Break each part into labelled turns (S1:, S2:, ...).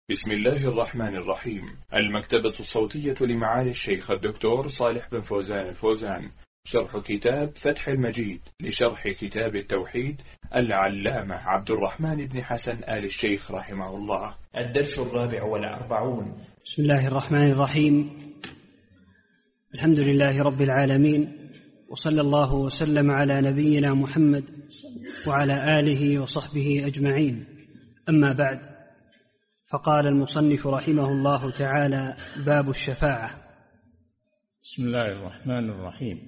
S1: بسم الله الرحمن الرحيم. المكتبة الصوتية لمعالي الشيخ الدكتور صالح بن فوزان الفوزان، شرح كتاب فتح المجيد لشرح كتاب التوحيد العلامة عبد الرحمن بن حسن آل الشيخ رحمه الله. الدرس 44.
S2: بسم الله الرحمن الرحيم. الحمد لله رب العالمين، وصلى الله وسلم على نبينا محمد وعلى آله وصحبه أجمعين. أما بعد، فقال المصنف رحمه الله تعالى: باب الشفاعة.
S3: بسم الله الرحمن الرحيم.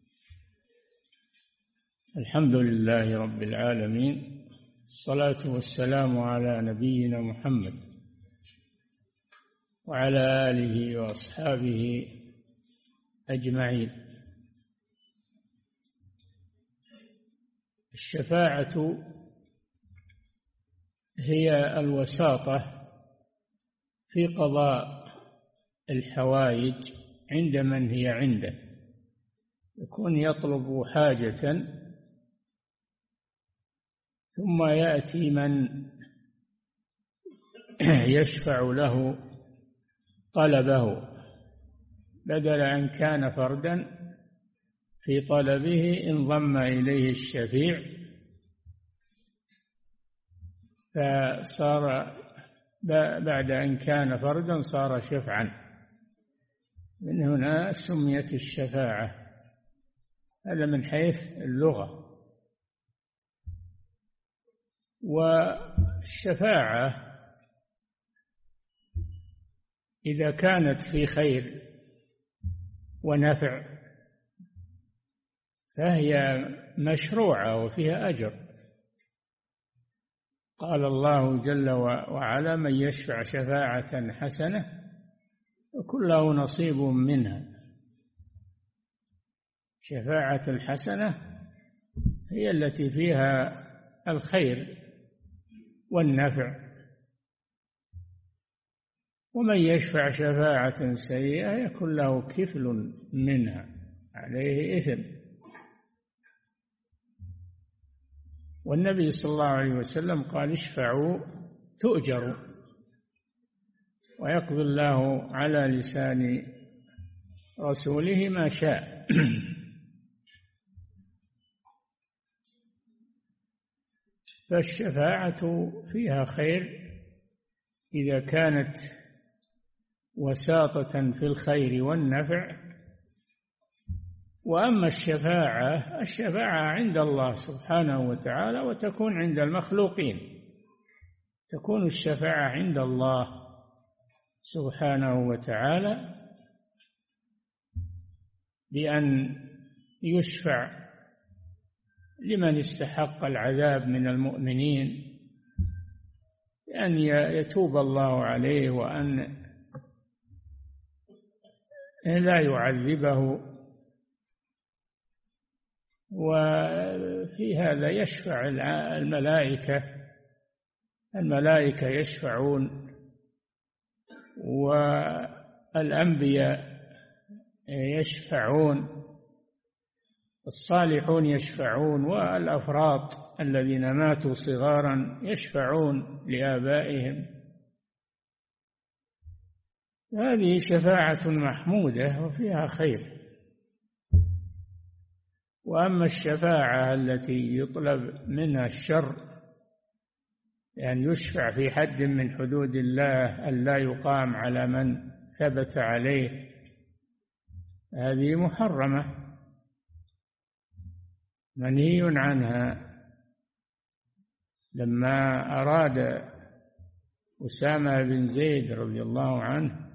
S3: الحمد لله رب العالمين، الصلاة والسلام على نبينا محمد وعلى آله وأصحابه أجمعين. الشفاعة هي الوساطة في قضاء الحوائج عند من هي عنده، يكون يطلب حاجة ثم يأتي من يشفع له طلبه، بدل أن كان فردا في طلبه انضم إليه الشفيع فصار بعد أن كان فردا صار شفعا. من هنا سميت الشفاعة. هذا من حيث اللغة. والشفاعة إذا كانت في خير ونفع فهي مشروعة وفيها أجر. قال الله جل وعلا: من يشفع شفاعة حسنة يكن له نصيب منها. شفاعة الحسنة هي التي فيها الخير والنفع، ومن يشفع شفاعة سيئة يكن له كفل منها، عليه إثم. والنبي صلى الله عليه وسلم قال: اشفعوا تؤجروا، ويقضي الله على لسان رسوله ما شاء. فالشفاعة فيها خير إذا كانت وساطة في الخير والنفع. وأما الشفاعة عند الله سبحانه وتعالى، وتكون عند المخلوقين. تكون الشفاعة عند الله سبحانه وتعالى بأن يشفع لمن استحق العذاب من المؤمنين، بأن يتوب الله عليه وأن لا يعذبه. وفي هذا يشفع الملائكة يشفعون، والأنبياء يشفعون، الصالحون يشفعون، والأفراط الذين ماتوا صغارا يشفعون لآبائهم. هذه شفاعة محمودة وفيها خير. وأما الشفاعة التي يطلب منها الشر، يعني يشفع في حد من حدود الله ألا يقام على من ثبت عليه، هذه محرمة منهي عنها. لما أراد أسامة بن زيد رضي الله عنه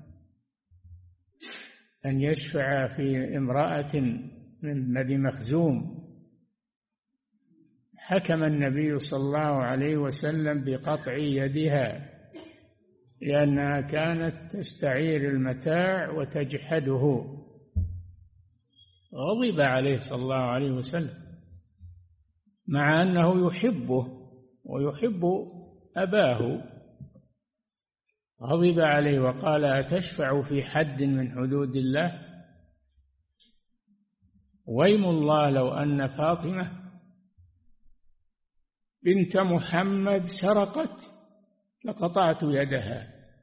S3: أن يشفع في امرأة من بني مخزوم، حكم النبي صلى الله عليه وسلم بقطع يدها لأنها كانت تستعير المتاع وتجحده. غضب عليه صلى الله عليه وسلم، مع أنه يحبه ويحب أباه. غضب عليه وقال: أتشفع في حد من حدود الله؟ ويم الله لو أن فاطمة بنت محمد سرقت لقطعت يدها.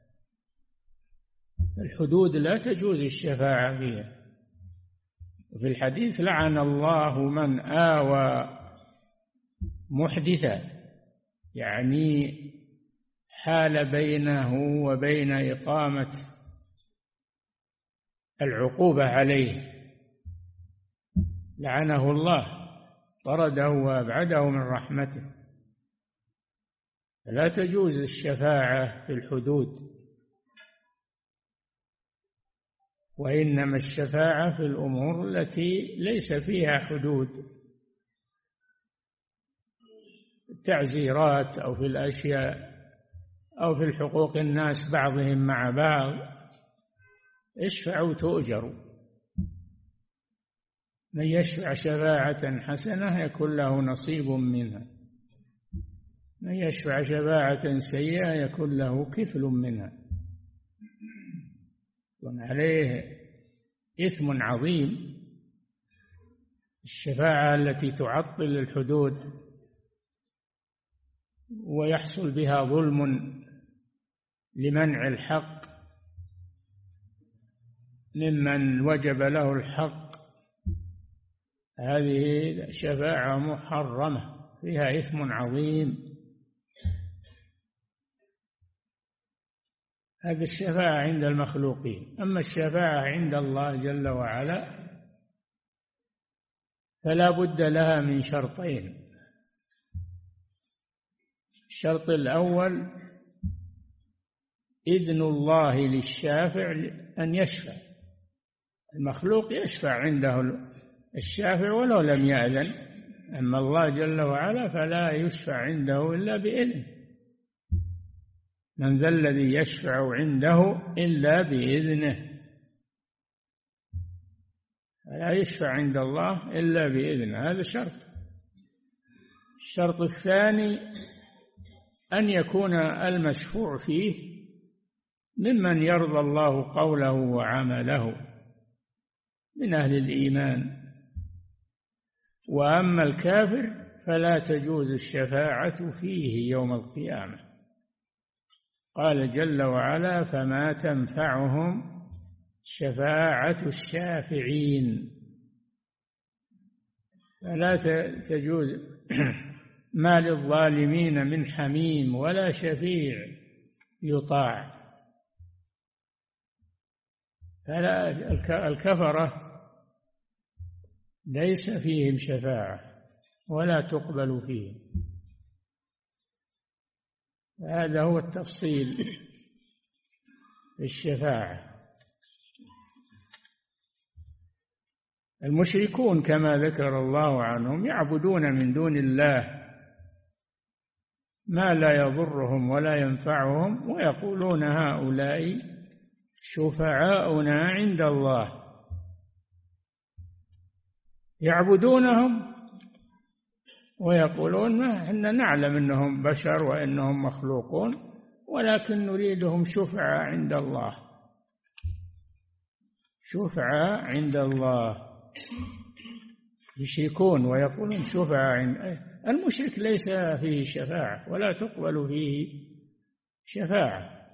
S3: الحدود لا تجوز الشفاعة فيها. وفي الحديث لعن الله من آوى محدثا، يعني حال بينه وبين إقامة العقوبة عليه، لعنه الله، طرده وأبعده من رحمته. فلا تجوز الشفاعة في الحدود، وإنما الشفاعة في الأمور التي ليس فيها حدود، التعزيرات أو في الأشياء أو في الحقوق الناس بعضهم مع بعض، اشفعوا تؤجروا. من يشفع شفاعة حسنة يكون له نصيب منها، من يشفع شفاعة سيئة يكون له كفل منها، يكون عليه إثم عظيم. الشفاعة التي تعطل الحدود ويحصل بها ظلم لمنع الحق ممن وجب له الحق، هذه شفاعة محرمة فيها إثم عظيم. هذه الشفاعة عند المخلوقين. أما الشفاعة عند الله جل وعلا فلا بد لها من شرطين. الشرط الأول إذن الله للشافع أن يشفع. المخلوق يشفع عنده الشافع ولو لم يأذن، أما الله جل وعلا فلا يشفع عنده إلا بإذنه. من ذا الذي يشفع عنده إلا بإذنه، لا يشفع عند الله إلا بإذنه، هذا شرط. الشرط الثاني أن يكون المشفوع فيه ممن يرضى الله قوله وعمله من أهل الإيمان. وأما الكافر فلا تجوز الشفاعة فيه يوم القيامة. قال جل وعلا فما تنفعهم شفاعة الشافعين. فلا تجوز ما للظالمين من حميم ولا شفيع يطاع. فلا الكفرة ليس فيهم شفاعة ولا تقبل فيهم. هذا هو التفصيل في الشفاعة. المشركون كما ذكر الله عنهم يعبدون من دون الله ما لا يضرهم ولا ينفعهم، ويقولون هؤلاء شفعاؤنا عند الله. يعبدونهم ويقولون ما إحنا نعلم أنهم بشر وأنهم مخلوقون، ولكن نريدهم شفعاء عند الله، شفعاء عند الله. يشركون ويقولون شفعاء عند المشرك، ليس فيه شفاعة ولا تقبل فيه شفاعة.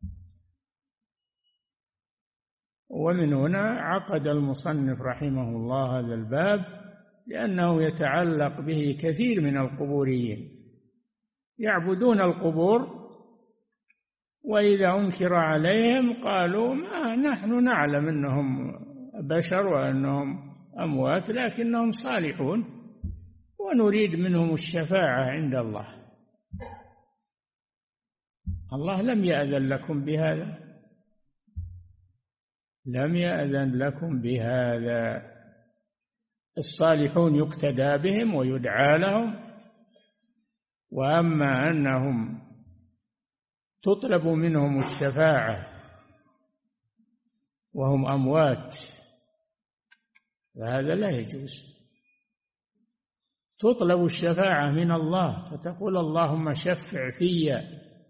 S3: ومن هنا عقد المصنف رحمه الله هذا الباب، لأنه يتعلق به كثير من القبوريين يعبدون القبور، وإذا أنكر عليهم قالوا ما نحن نعلم أنهم بشر وأنهم أموات لكنهم صالحون ونريد منهم الشفاعة عند الله. الله لم يأذن لكم بهذا، لم يأذن لكم بهذا. الصالحون يقتدى بهم ويدعى لهم، وأما أنهم تطلب منهم الشفاعة وهم أموات فهذا لا يجوز. تطلب الشفاعة من الله، فتقول اللهم شفع في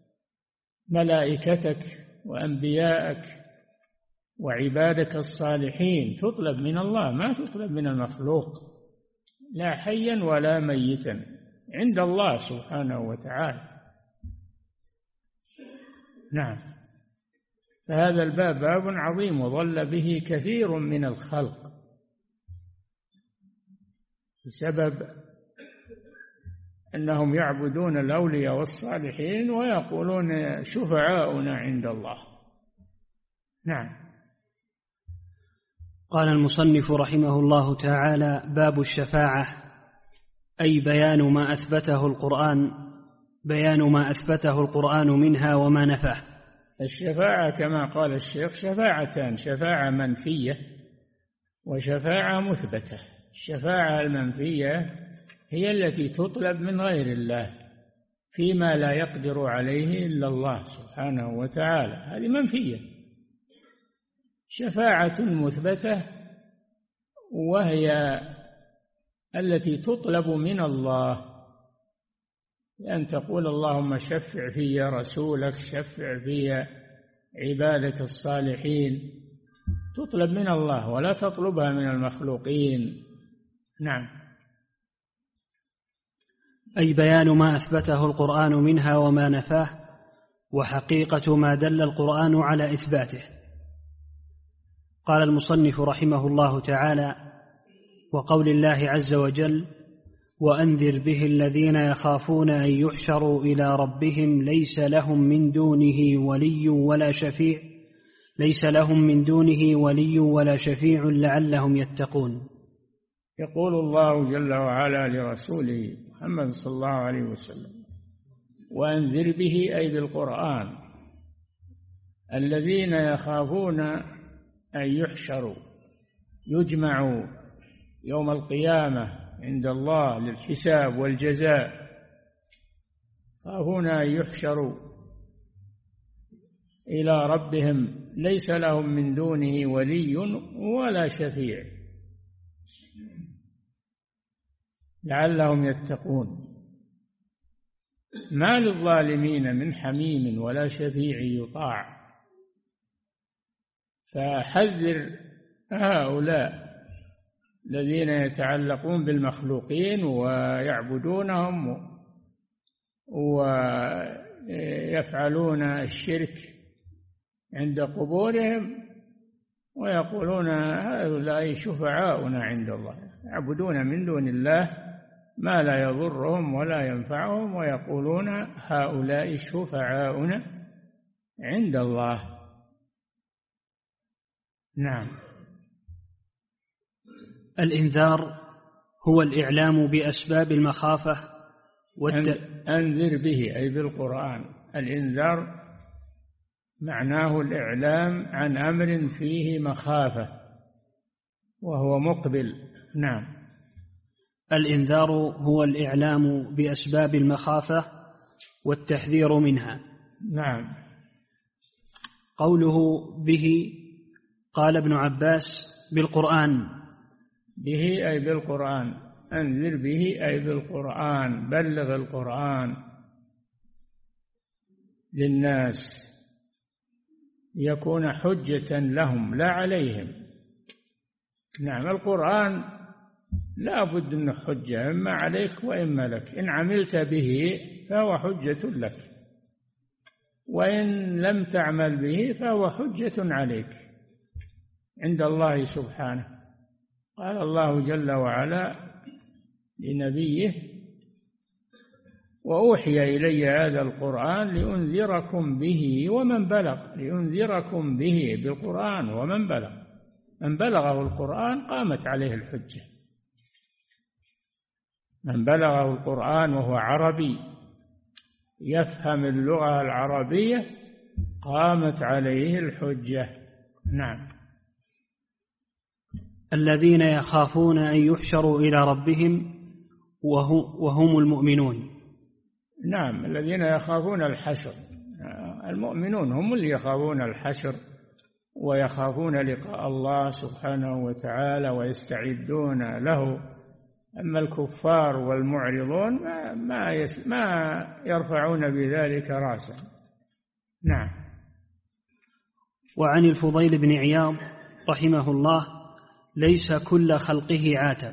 S3: ملائكتك وأنبياءك وعبادك الصالحين. تطلب من الله ما تطلب من المخلوق، لا حيا ولا ميتا، عند الله سبحانه وتعالى. نعم. فهذا الباب باب عظيم وضل به كثير من الخلق بسبب أنهم يعبدون الأولياء والصالحين ويقولون شفعاؤنا عند الله. نعم.
S2: قال المصنف رحمه الله تعالى: باب الشفاعة، أي بيان ما أثبته القرآن منها وما نفاه.
S3: الشفاعة كما قال الشيخ شفاعتان: شفاعة منفية وشفاعة مثبتة. الشفاعة المنفية هي التي تطلب من غير الله فيما لا يقدر عليه إلا الله سبحانه وتعالى، هذه منفية. شفاعة مثبتة وهي التي تطلب من الله، أن تقول اللهم شفع في رسولك، شفع في عبادك الصالحين، تطلب من الله ولا تطلبها من المخلوقين. نعم.
S2: أي بيان ما أثبته القرآن منها وما نفاه، وحقيقة ما دل القرآن على إثباته. قال المصنف رحمه الله تعالى: وقول الله عز وجل: وأنذر به الذين يخافون أن يحشروا إلى ربهم ليس لهم من دونه ولي ولا شفيع لعلهم يتقون.
S3: يقول الله جل وعلا لرسوله محمد صلى الله عليه وسلم: وأنذر به، أي بالقرآن، الذين يخافون أن يحشروا، يجمعوا يوم القيامة عند الله للحساب والجزاء، يخافون أن يحشروا إلى ربهم ليس لهم من دونه ولي ولا شفيع لعلهم يتقون. ما للظالمين من حميم ولا شفيع يطاع. فحذر هؤلاء الذين يتعلقون بالمخلوقين ويعبدونهم ويفعلون الشرك عند قبورهم ويقولون هؤلاء شفعاؤنا عند الله، يعبدون من دون الله ما لا يضرهم ولا ينفعهم ويقولون هؤلاء شفعاؤنا عند الله. نعم.
S2: الإنذار هو الإعلام بأسباب المخافة
S3: أنذر به، أي بالقرآن. الإنذار معناه الإعلام عن أمر فيه مخافة وهو مقبل. نعم.
S2: الإنذار هو الإعلام بأسباب المخافة والتحذير منها.
S3: نعم.
S2: قوله به، قال ابن عباس: بالقرآن.
S3: به أي بالقرآن، أنذر به أي بالقرآن، بلغ القرآن للناس يكون حجة لهم لا عليهم. نعم. القرآن لا بد أنه حجة، إما عليك وإما لك. إن عملت به فهو حجة لك، وإن لم تعمل به فهو حجة عليك عند الله سبحانه. قال الله جل وعلا لنبيه: وأوحي إلي هذا القرآن لأنذركم به ومن بلغ. لأنذركم به بالقرآن ومن بلغ، من بلغه القرآن قامت عليه الحجة. من بلغه القرآن وهو عربي يفهم اللغة العربية قامت عليه الحجة. نعم.
S2: الذين يخافون أن يحشروا إلى ربهم وهم المؤمنون.
S3: نعم. الذين يخافون الحشر، المؤمنون هم اللي يخافون الحشر ويخافون لقاء الله سبحانه وتعالى ويستعدون له. أما الكفار والمعرضون ما يرفعون بذلك رأسا. نعم.
S2: وعن الفضيل بن عياض رحمه الله: ليس كل خلقه عاتب.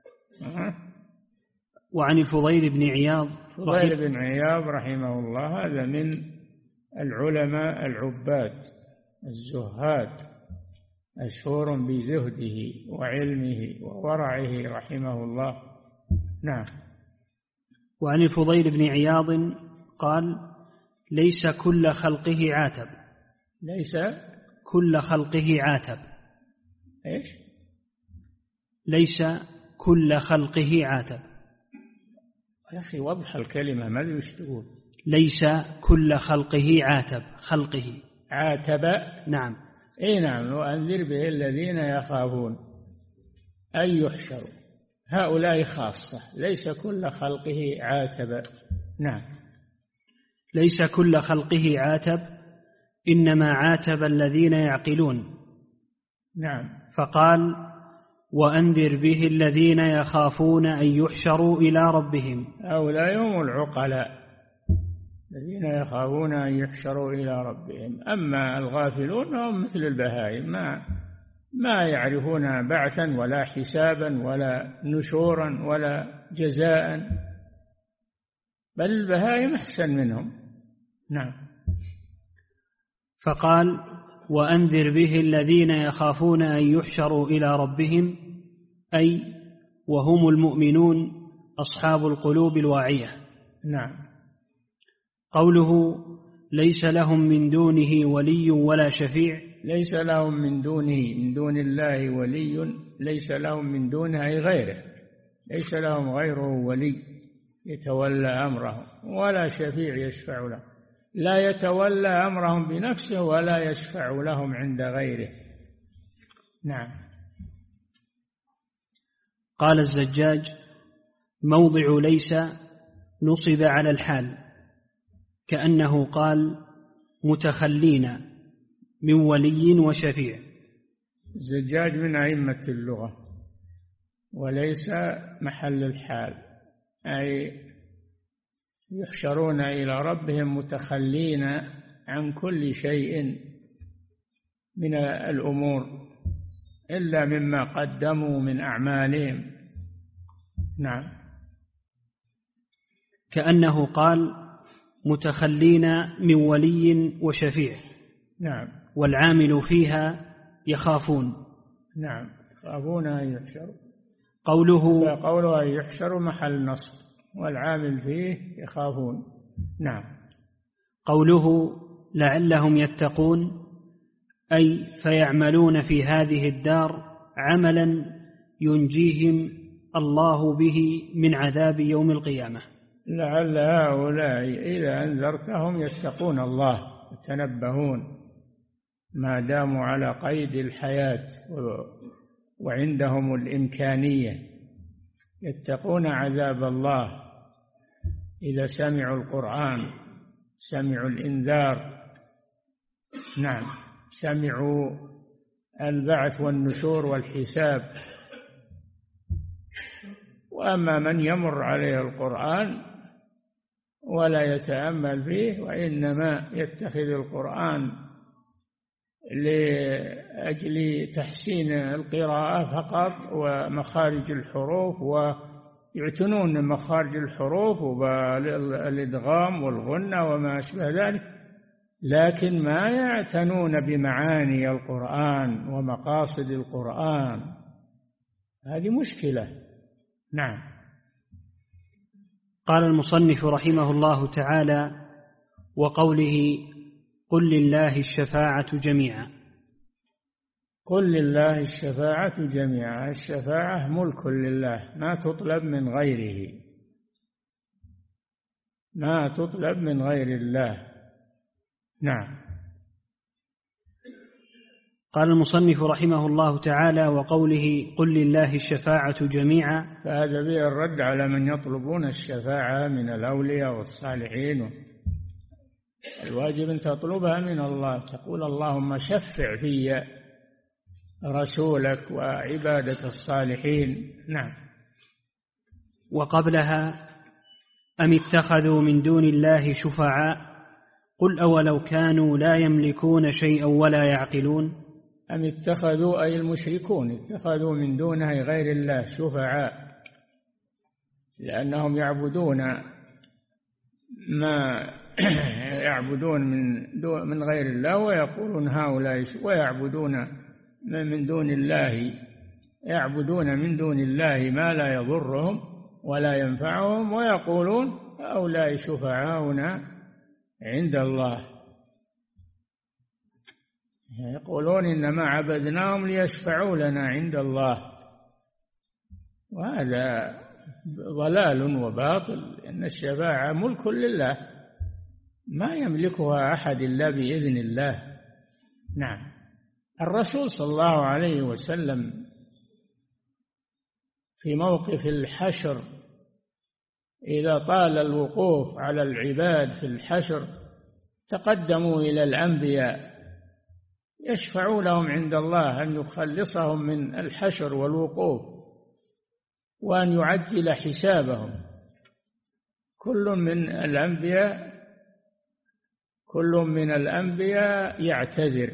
S2: وعن الفضيل بن عياض
S3: رحمه الله، هذا من العلماء العباد الزهاد مشهور بزهده وعلمه وورعه رحمه الله. نعم.
S2: وعن الفضيل بن عياض قال: ليس كل خلقه عاتب.
S3: ليس
S2: كل خلقه عاتب.
S3: إيش؟
S2: ليس كل خلقه عاتب.
S3: يا أخي وضح الكلمة، ما أدري وش تقول.
S2: ليس كل خلقه عاتب. خلقه
S3: عاتب.
S2: نعم.
S3: اي نعم. وأنذر به الذين يخافون أن يحشروا، هؤلاء خاصة، ليس كل خلقه عاتب. نعم.
S2: ليس كل خلقه عاتب، إنما عاتب الذين يعقلون.
S3: نعم.
S2: فقال: وأنذر به الذين يخافون أن يحشروا إلى ربهم.
S3: هؤلاء هم العقلاء الذين يخافون أن يحشروا إلى ربهم. أما الغافلون هم مثل البهائم، ما يعرفون بعثا ولا حسابا ولا نشورا ولا جزاء، بل البهائم أحسن منهم. نعم.
S2: فقال: وأنذر به الذين يخافون أن يحشروا إلى ربهم، أي وهم المؤمنون أصحاب القلوب الواعية.
S3: نعم.
S2: قوله: ليس لهم من دونه ولي ولا شفيع.
S3: ليس لهم من دون الله ولي، ليس لهم من دونه أي غيره، ليس لهم غيره ولي يتولى أمرهم ولا شفيع يشفع لهم، لا يتولى أمرهم بنفسه ولا يشفع لهم عند غيره. نعم.
S2: قال الزجاج: موضع ليس نصب على الحال، كأنه قال: متخلين من ولي وشفيع.
S3: الزجاج من أئمة اللغة، وليس محل الحال، أي يحشرون إلى ربهم متخلين عن كل شيء من الأمور إلا مما قدموا من أعمالهم. نعم.
S2: كأنه قال: متخلين من ولي وشفيع.
S3: نعم.
S2: والعامل فيها يخافون.
S3: نعم. يخافون أن يحشروا.
S2: قوله
S3: أن يحشروا محل نصب، والعامل فيه يخافون. نعم.
S2: قوله: لعلهم يتقون، أي فيعملون في هذه الدار عملا ينجيهم الله به من عذاب يوم القيامة.
S3: لعل هؤلاء إذا أنذرتهم يتقون الله، يتنبهون ما داموا على قيد الحياة وعندهم الإمكانية، يتقون عذاب الله إذا سمعوا القرآن، سمعوا الإنذار. نعم. سمعوا البعث والنشور والحساب. وأما من يمر عليه القرآن ولا يتأمل فيه، وإنما يتخذ القرآن لأجل تحسين القراءة فقط ومخارج الحروف، ويعتنون مخارج الحروف والإدغام والغنة وما أشبه ذلك، لكن ما يعتنون بمعاني القرآن ومقاصد القرآن. هذه مشكلة. نعم.
S2: قال المصنف رحمه الله تعالى: وقوله: قل لله الشفاعة جميعا.
S3: قل لله الشفاعة جميعا. الشفاعة ملك لله، ما تطلب من غيره، ما تطلب من غير الله. نعم.
S2: قال المصنف رحمه الله تعالى: وقوله: قل لله الشفاعة جميعا.
S3: فهذا به الرد على من يطلبون الشفاعة من الأولياء والصالحين. الواجب أن تطلبها من الله، تقول: اللهم شفع في رسولك وعبادة الصالحين. نعم.
S2: وقبلها: أم اتخذوا من دون الله شفعاء قل أولو كانوا لا يملكون شيئا ولا يعقلون.
S3: أم اتخذوا، أي المشركون اتخذوا من دونه غير الله شفعاء، لأنهم يعبدون ما يعبدون من غير الله ويقولون هؤلاء، ويعبدون من دون الله، يعبدون من دون الله ما لا يضرهم ولا ينفعهم، ويقولون هؤلاء شفعاؤنا عند الله، يقولون إنما عبدناهم ليشفعوا لنا عند الله. وهذا ضلال وباطل، إن الشفاعة ملك لله ما يملكها أحد إلا بإذن الله. نعم. الرسول صلى الله عليه وسلم في موقف الحشر إذا طال الوقوف على العباد في الحشر تقدموا إلى الأنبياء يشفعوا لهم عند الله أن يخلصهم من الحشر والوقوف وأن يعجل حسابهم. كل من الأنبياء يعتذر،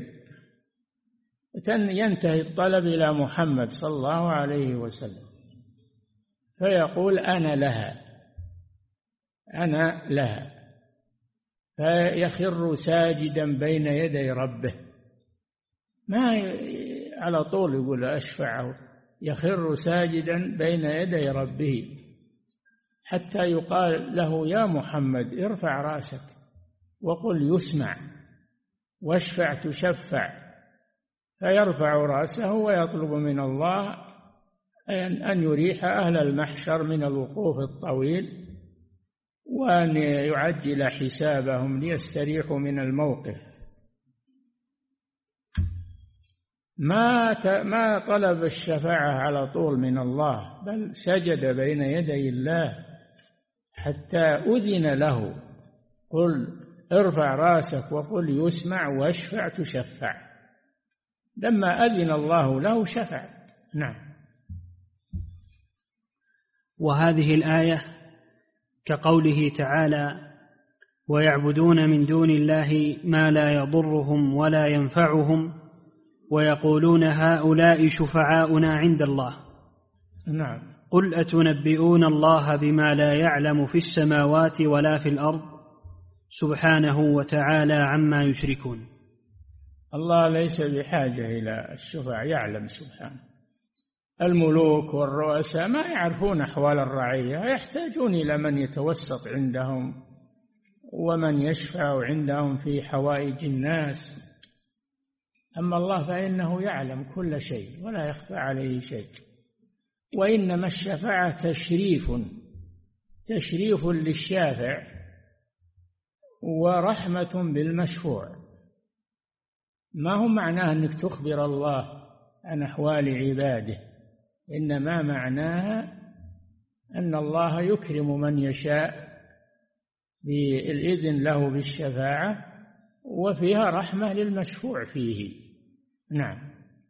S3: ينتهي الطلب إلى محمد صلى الله عليه وسلم فيقول أنا لها، فيخر ساجدا بين يدي ربه، ما على طول يقول أشفعه، يخر ساجدا بين يدي ربه حتى يقال له يا محمد ارفع رأسك وقل يسمع واشفع تشفع، فيرفع رأسه ويطلب من الله أن يريح أهل المحشر من الوقوف الطويل وأن يعجل حسابهم ليستريحوا من الموقف. ما طلب الشفاعة على طول من الله، بل سجد بين يدي الله حتى أذن له، قل ارفع راسك وقل يسمع واشفع تشفع. لما أذن الله له شفع. نعم.
S2: وهذه الآية كقوله تعالى ويعبدون من دون الله ما لا يضرهم ولا ينفعهم ويقولون هؤلاء شفعاؤنا عند الله.
S3: نعم.
S2: قل أتنبئون الله بما لا يعلم في السماوات ولا في الأرض سبحانه وتعالى عما يشركون.
S3: الله ليس بحاجة إلى الشفع، يعلم سبحانه. الملوك والرؤساء ما يعرفون أحوال الرعية، يحتاجون إلى من يتوسط عندهم ومن يشفع عندهم في حوائج الناس. أما الله فإنه يعلم كل شيء ولا يخفى عليه شيء، وإنما الشفاعة تشريف للشافع ورحمة بالمشفوع. ما هو معناه أنك تخبر الله عن أحوال عباده، إنما معناها أن الله يكرم من يشاء بالإذن له بالشفاعة وفيها رحمة للمشفوع فيه. نعم.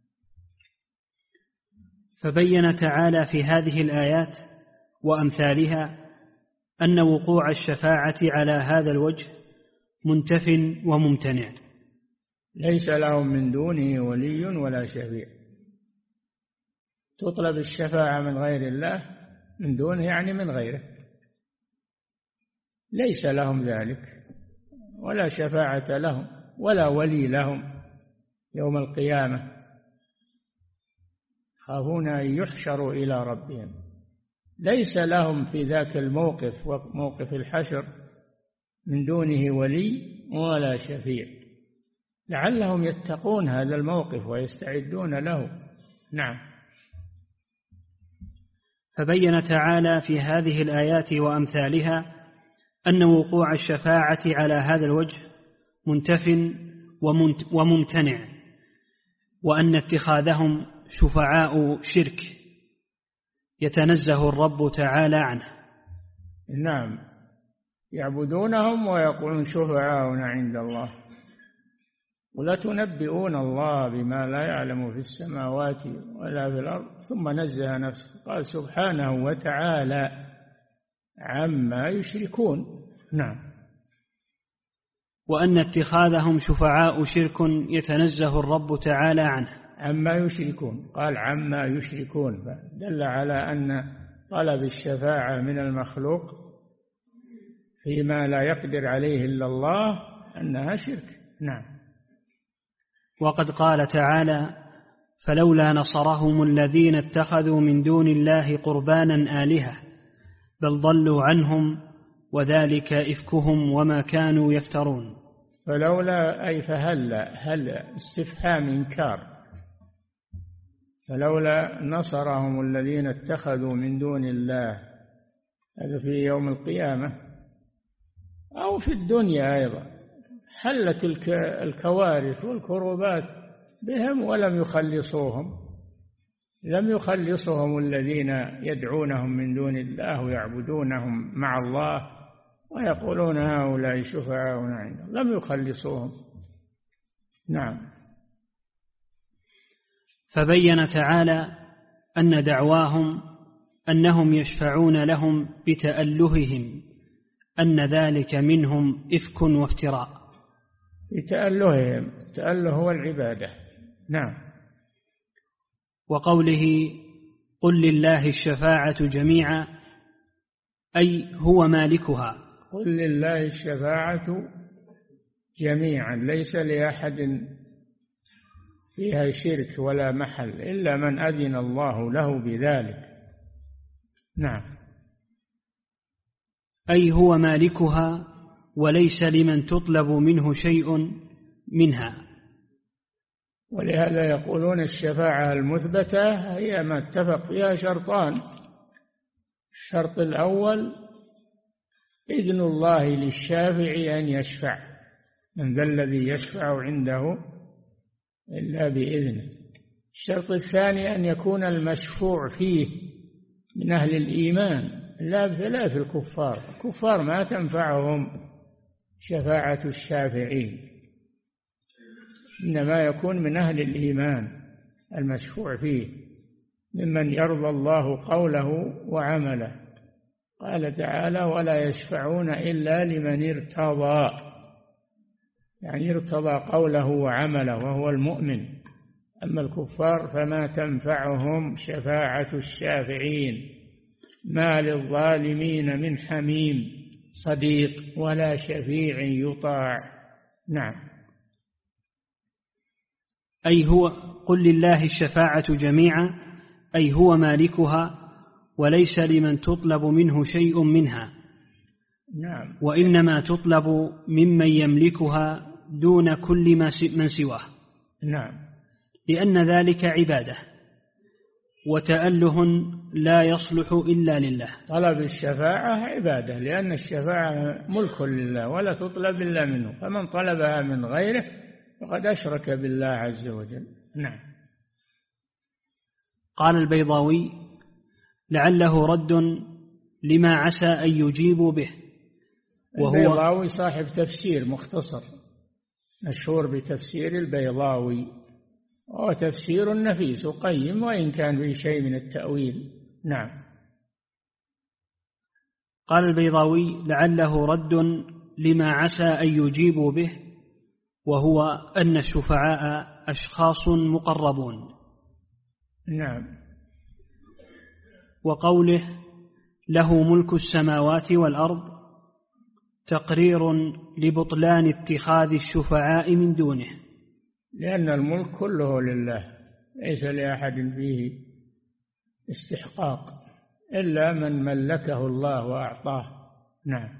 S2: فبين تعالى في هذه الآيات وأمثالها أن وقوع الشفاعة على هذا الوجه منتف وممتنع،
S3: ليس لهم من دونه ولي ولا شفيع. تطلب الشفاعة من غير الله، من دونه يعني من غيره، ليس لهم ذلك ولا شفاعة لهم ولا ولي لهم يوم القيامة، يخافون أن يحشروا إلى ربهم. ليس لهم في ذاك الموقف موقف الحشر من دونه ولي ولا شفيع، لعلهم يتقون هذا الموقف ويستعدون له. نعم.
S2: فبين تعالى في هذه الآيات وأمثالها أن وقوع الشفاعة على هذا الوجه منتف وممتنع، وأن اتخاذهم شفعاء شرك يتنزه الرب تعالى عنه.
S3: نعم، يعبدونهم ويقولون شفعاؤنا عند الله. ولا تنبئون الله بما لا يعلم في السماوات ولا في الأرض، ثم نزه نفسه قال سبحانه وتعالى عما يشركون. نعم.
S2: وأن اتخاذهم شفعاء شرك يتنزه الرب تعالى عنه.
S3: عما يشركون، قال عما يشركون، دل على أن طلب الشفاعة من المخلوق فيما لا يقدر عليه إلا الله أنها شرك. نعم.
S2: وقد قال تعالى: فلولا نصرهم الذين اتخذوا من دون الله قربانا آلهة بل ضلوا عنهم وذلك إفكهم وما كانوا يفترون.
S3: فلولا أي فهلا، هل استفهام إنكار. فلولا نصرهم الذين اتخذوا من دون الله، هذا في يوم القيامة أو في الدنيا أيضا، حلت الكوارث والكروبات بهم ولم يخلصوهم. لم يخلصهم الذين يدعونهم من دون الله ويعبدونهم مع الله ويقولون هؤلاء شفعاؤنا عند الله، لم يخلصوهم. نعم.
S2: فبين تعالى أن دعواهم أنهم يشفعون لهم بتألههم أن ذلك منهم إفك وافتراء.
S3: بتألههم، التأله هو العبادة. نعم.
S2: وقوله: قل لله الشفاعة جميعا، أي هو مالكها.
S3: قل لله الشفاعة جميعا، ليس لأحد فيها شرك ولا محل إلا من أذن الله له بذلك. نعم.
S2: أي هو مالكها وليس لمن تطلب منه شيء منها.
S3: ولهذا يقولون الشفاعة المثبتة هي ما اتفق فيها شرطان: الشرط الأول إذن الله للشافع أن يشفع، من ذا الذي يشفع عنده إلا بإذنه. الشرط الثاني أن يكون المشفوع فيه من أهل الإيمان، لا في الكفار. الكفار ما تنفعهم شفاعة الشافعين، إنما يكون من أهل الإيمان المشفوع فيه، ممن يرضى الله قوله وعمله. قال تعالى: ولا يشفعون إلا لمن ارتضى، يعني ارتضى قوله وعمله وهو المؤمن. أما الكفار فما تنفعهم شفاعة الشافعين، ما للظالمين من حميم صديق ولا شفيع يطاع. نعم.
S2: أي هو قل لله الشفاعة جميعا، أي هو مالكها وليس لمن تطلب منه شيء منها.
S3: نعم.
S2: وإنما تطلب ممن يملكها دون كل من سواه.
S3: نعم.
S2: لأن ذلك عبادة وتأله لا يصلح إلا لله.
S3: طلب الشفاعة عبادة، لأن الشفاعة ملك لله ولا تطلب إلا منه، فمن طلبها من غيره فقد أشرك بالله عز وجل. نعم.
S2: قال البيضاوي: لعله رد لما عسى أن يجيبوا به.
S3: وهو البيضاوي صاحب تفسير مختصر مشهور بتفسير البيضاوي، وهو تفسير نفيس وقيم وإن كان فيه شيء من التأويل. نعم.
S2: قال البيضاوي: لعله رد لما عسى أن يجيبوا به، وهو أن الشفعاء أشخاص مقربون.
S3: نعم.
S2: وقوله: له ملك السماوات والأرض، تقرير لبطلان اتخاذ الشفعاء من دونه،
S3: لأن الملك كله لله، ليس لأحد فيه استحقاق إلا من ملكه الله وأعطاه. نعم.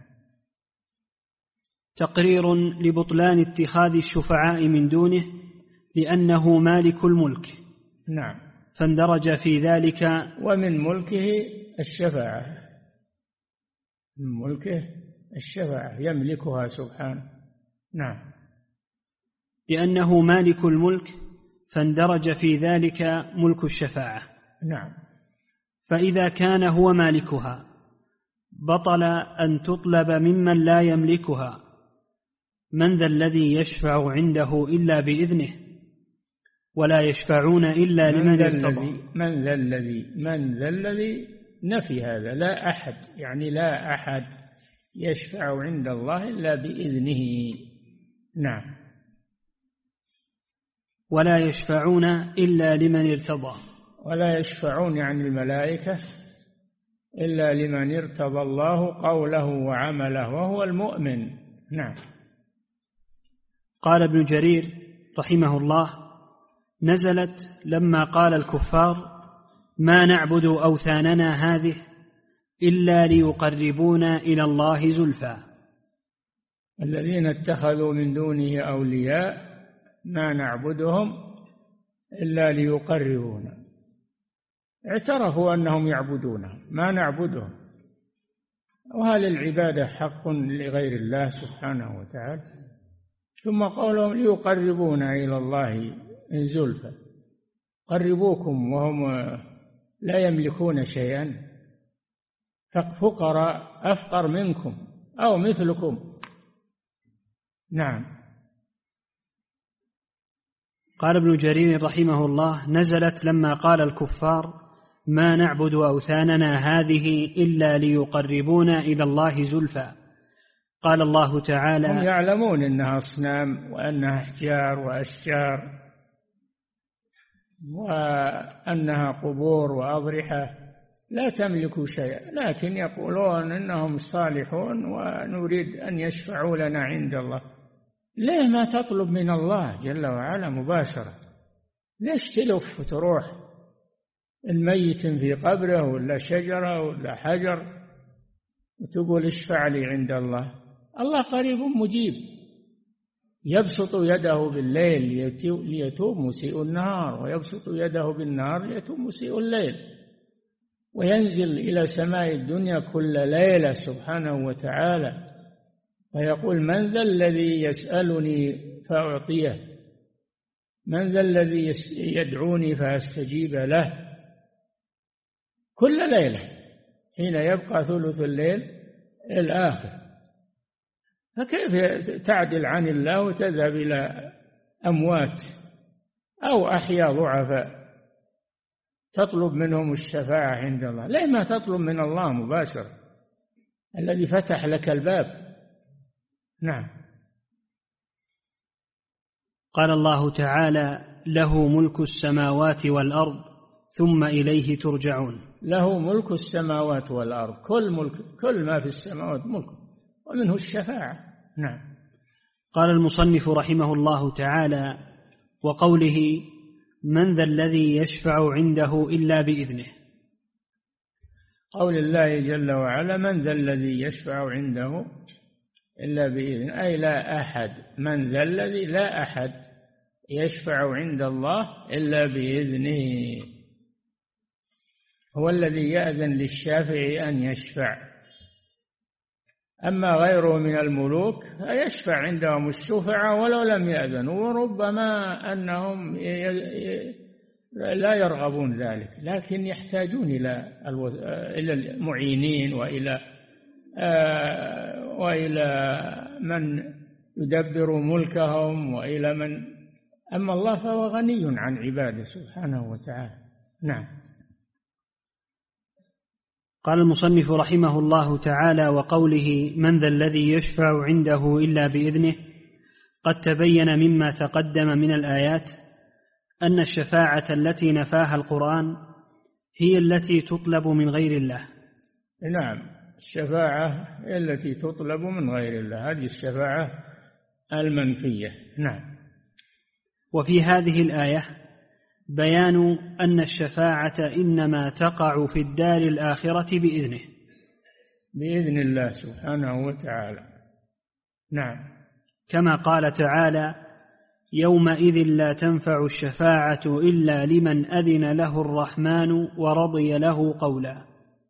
S2: تقرير لبطلان اتخاذ الشفعاء من دونه لأنه مالك الملك.
S3: نعم.
S2: فاندرج في ذلك.
S3: ومن ملكه الشفاعة، من ملكه الشفاعة يملكها سبحانه. نعم.
S2: لأنه مالك الملك فاندرج في ذلك ملك الشفاعة.
S3: نعم.
S2: فإذا كان هو مالكها بطل أن تطلب ممن لا يملكها. من ذا الذي يشفع عنده إلا بإذنه ولا يشفعون إلا لمن ارتضى.
S3: من ذا الذي نفي هذا، لا أحد، يعني لا أحد يشفع عند الله إلا بإذنه. نعم.
S2: ولا يشفعون إلا لمن ارتضى.
S3: ولا يشفعون يعني الملائكة إلا لمن ارتضى الله قوله وعمله وهو المؤمن. نعم.
S2: قال ابن جرير رحمه الله: نزلت لما قال الكفار: ما نعبد أوثاننا هذه إلا ليقربونا إلى الله زلفى.
S3: الذين اتخذوا من دونه أولياء ما نعبدهم إلا ليقربونا، اعترفوا أنهم يعبدونه، ما نعبدهم، وهل العبادة حق لغير الله سبحانه وتعالى؟ ثم قولهم ليقربونا إلى الله زلفى، قربوكم وهم لا يملكون شيئا، فقراء أفقر منكم أو مثلكم. نعم.
S2: قال ابن جرير رحمه الله: نزلت لما قال الكفار: ما نعبد أوثاننا هذه إلا ليقربونا إلى الله زلفى. قال الله تعالى:
S3: هم يعلمون أنها أصنام وأنها أحجار وأشجار وأنها قبور وأضرحة لا تملك شيئا، لكن يقولون إنهم صالحون ونريد أن يشفعوا لنا عند الله. ليه ما تطلب من الله جل وعلا مباشرة؟ ليش تلف وتروح الميت في قبره ولا شجرة ولا حجر وتقول اشفع لي عند الله؟ الله قريب مجيب، يبسط يده بالليل ليتوب مسيء النهار، ويبسط يده بالنهار ليتوب مسيء الليل، وينزل إلى سماء الدنيا كل ليلة سبحانه وتعالى، ويقول: من ذا الذي يسألني فأعطيه، من ذا الذي يدعوني فأستجيب له، كل ليلة حين يبقى ثلث الليل الآخر. فكيف تعدل عن الله وتذهب إلى أموات أو أحياء ضعفاء تطلب منهم الشفاعة عند الله؟ ليه ما تطلب من الله مباشرة الذي فتح لك الباب؟ نعم.
S2: قال الله تعالى: له ملك السماوات والأرض ثم إليه ترجعون.
S3: له ملك السماوات والأرض، كل ما في السماوات ملك، ومنه الشفاعة. نعم.
S2: قال المصنف رحمه الله تعالى: وقوله: من ذا الذي يشفع عنده إلا بإذنه.
S3: قول الله جل وعلا: من ذا الذي يشفع عنده إلا بإذنه، أي لا أحد، من ذا الذي لا أحد يشفع عند الله إلا بإذنه، هو الذي يأذن للشافع أن يشفع. أما غيره من الملوك يشفع عندهم الشفعاء ولو لم يأذنوا، وربما أنهم لا يرغبون ذلك، لكن يحتاجون إلى المعينين وإلى من يدبر ملكهم وإلى من. أما الله فهو غني عن عباده سبحانه وتعالى. نعم.
S2: قال المصنف رحمه الله تعالى: وقوله: من ذا الذي يشفع عنده إلا بإذنه، قد تبين مما تقدم من الآيات أن الشفاعة التي نفاها القرآن هي التي تطلب من غير الله.
S3: نعم، الشفاعة التي تطلب من غير الله، هذه الشفاعة المنفية. نعم.
S2: وفي هذه الآية بيان أن الشفاعة إنما تقع في الدار الآخرة بإذنه،
S3: بإذن الله سبحانه وتعالى. نعم.
S2: كما قال تعالى: يومئذ لا تنفع الشفاعة إلا لمن أذن له الرحمن ورضي له قولا.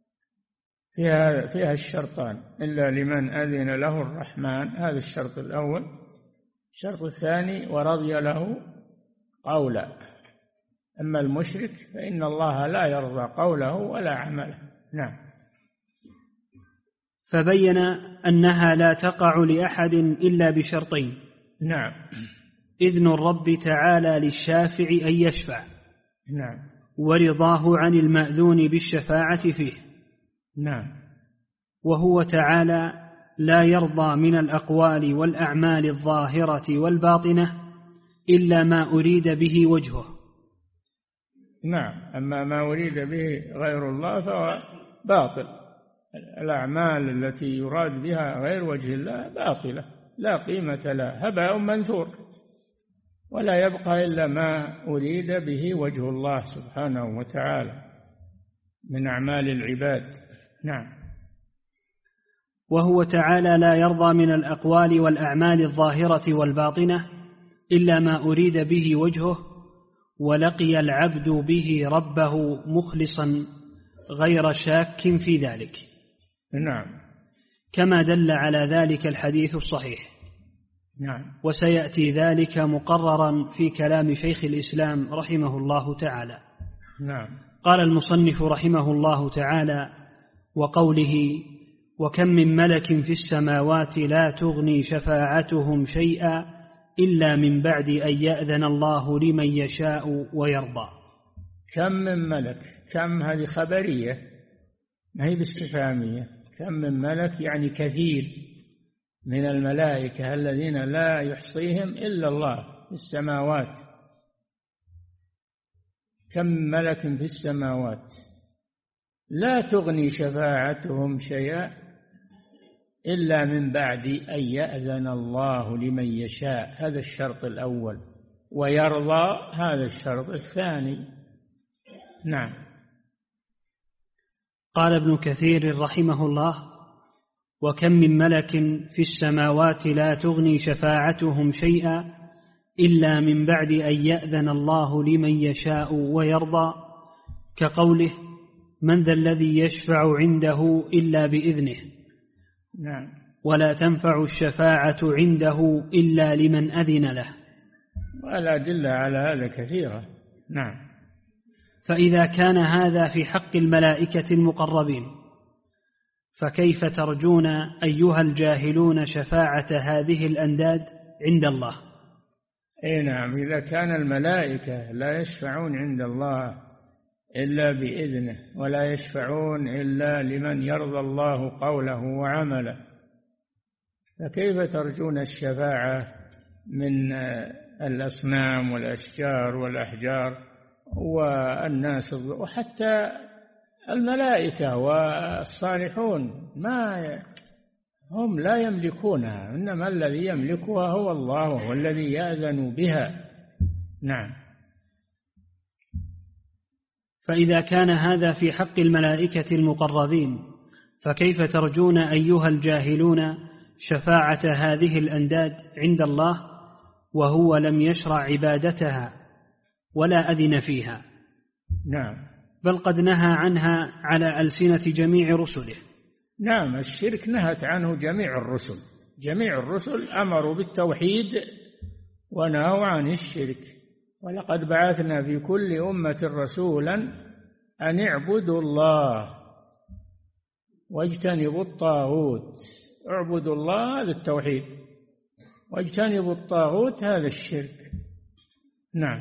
S3: فيها الشرطان: إلا لمن أذن له الرحمن، هذا الشرط الأول. الشرط الثاني: ورضي له قولا. أما المشرك فإن الله لا يرضى قوله ولا عمله. نعم.
S2: فبين أنها لا تقع لأحد إلا بشرطين.
S3: نعم.
S2: إذن الرب تعالى للشافع أن يشفع.
S3: نعم.
S2: ورضاه عن المأذون بالشفاعة فيه.
S3: نعم.
S2: وهو تعالى لا يرضى من الأقوال والأعمال الظاهرة والباطنة إلا ما أريد به وجهه.
S3: نعم. أما ما أريد به غير الله فهو باطل. الأعمال التي يراد بها غير وجه الله باطلة لا قيمة لها، هباء منثور، ولا يبقى إلا ما أريد به وجه الله سبحانه وتعالى من أعمال العباد. نعم.
S2: وهو تعالى لا يرضى من الأقوال والأعمال الظاهرة والباطنة إلا ما أريد به وجهه، ولقي العبد به ربه مخلصا غير شاك في ذلك.
S3: نعم.
S2: كما دل على ذلك الحديث الصحيح.
S3: نعم.
S2: وسيأتي ذلك مقررا في كلام شيخ الإسلام رحمه الله تعالى.
S3: نعم.
S2: قال المصنف رحمه الله تعالى: وقوله: وكم من ملك في السماوات لا تغني شفاعتهم شيئا إلا من بعد أن يأذن الله لمن يشاء ويرضى.
S3: كم من ملك، كم هذه خبرية ما هي باستفهامية. كم من ملك يعني كثير من الملائكة الذين لا يحصيهم إلا الله في السماوات. كم ملك في السماوات لا تغني شفاعتهم شيئا إلا من بعد أن يأذن الله لمن يشاء، هذا الشرط الأول، ويرضى هذا الشرط الثاني. نعم.
S2: قال ابن كثير رحمه الله: وكم من ملك في السماوات لا تغني شفاعتهم شيئا إلا من بعد أن يأذن الله لمن يشاء ويرضى، كقوله: من ذا الذي يشفع عنده إلا بإذنه.
S3: نعم.
S2: ولا تنفع الشفاعة عنده إلا لمن أذن له.
S3: والأدلة على هذا كثيرة. نعم.
S2: فإذا كان هذا في حق الملائكة المقربين، فكيف ترجون أيها الجاهلون شفاعة هذه الأنداد عند الله؟
S3: أي نعم. إذا كان الملائكة لا يشفعون عند الله إلا بإذنه، ولا يشفعون إلا لمن يرضى الله قوله وعمله، فكيف ترجون الشفاعة من الأصنام والأشجار والأحجار والناس، وحتى الملائكة والصالحون هم لا يملكونها، إنما الذي يملكها هو الله، وهو الذي يأذن بها. نعم.
S2: فإذا كان هذا في حق الملائكة المقربين، فكيف ترجون أيها الجاهلون شفاعة هذه الأنداد عند الله وهو لم يشرع عبادتها ولا أذن فيها؟
S3: نعم.
S2: بل قد نهى عنها على ألسنة جميع رسله.
S3: نعم. الشرك نهت عنه جميع الرسل. جميع الرسل أمروا بالتوحيد ونهوا عن الشرك. ولقد بعثنا في كل أمة رسولا أن اعبدوا الله واجتنبوا الطاغوت. اعبدوا الله هذا التوحيد، واجتنبوا الطاغوت هذا الشرك. نعم.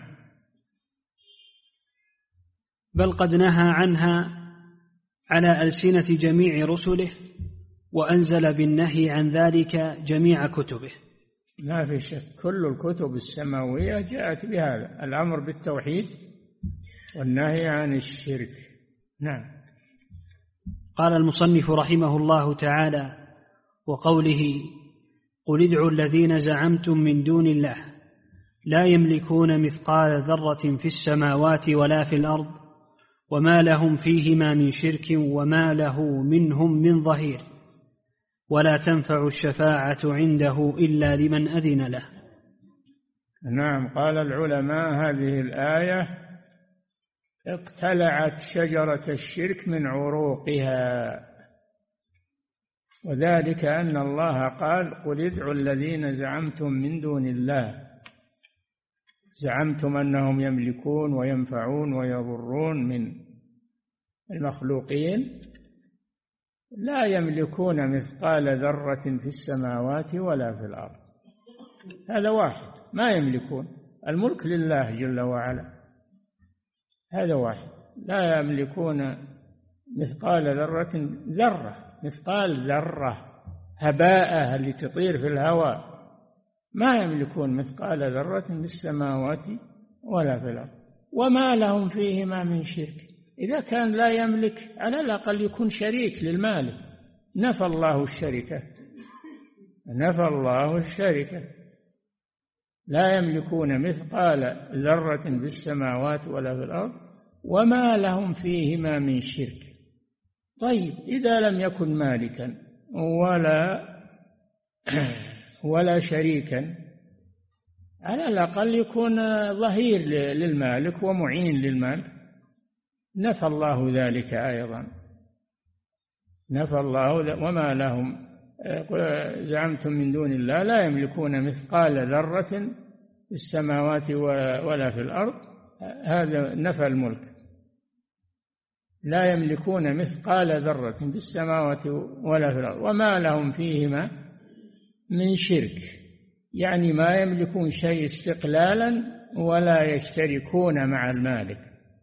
S2: بل قد نهى عنها على ألسنة جميع رسله، وأنزل بالنهي عن ذلك جميع كتبه.
S3: لا في شك، كل الكتب السماوية جاءت بهذا الأمر بالتوحيد والنهي عن الشرك. نعم.
S2: قال المصنف رحمه الله تعالى: وقوله: قل ادعوا الذين زعمتم من دون الله لا يملكون مثقال ذرة في السماوات ولا في الأرض وما لهم فيهما من شرك وما له منهم من ظهير ولا تنفع الشفاعة عنده إلا لمن أذن له.
S3: نعم. قال العلماء هذه الآية اقتلعت شجرة الشرك من عروقها، وذلك أن الله قال: قل ادعوا الذين زعمتم من دون الله. زعمتم أنهم يملكون وينفعون ويضرون من المخلوقين، لا يملكون مثقال ذرة في السماوات ولا في الأرض. هذا واحد، ما يملكون. الملك لله جل وعلا، هذا واحد. لا يملكون مثقال ذرة، مثقال ذرة، هباء اللي تطير في الهواء، ما يملكون مثقال ذرة في السماوات ولا في الأرض وما لهم فيهما من شرك. إذا كان لا يملك على الأقل يكون شريك للمالك. نفى الله الشركة، نفى الله الشركة. لا يملكون مثقال ذرة في السماوات ولا في الأرض وما لهم فيهما من شرك. طيب إذا لم يكن مالكا ولا شريكا، على الأقل يكون ظهير للمالك ومعين للمال. نفى الله ذلك أيضا، نفى الله وما لهم زعمتم من دون الله لا يملكون مثقال ذرة في السماوات ولا في الأرض. هذا نفى الملك. لا يملكون مثقال ذرة في السماوات ولا في الأرض وما لهم فيهما من شرك، يعني ما يملكون شيء استقلالا ولا يشتركون مع المالك.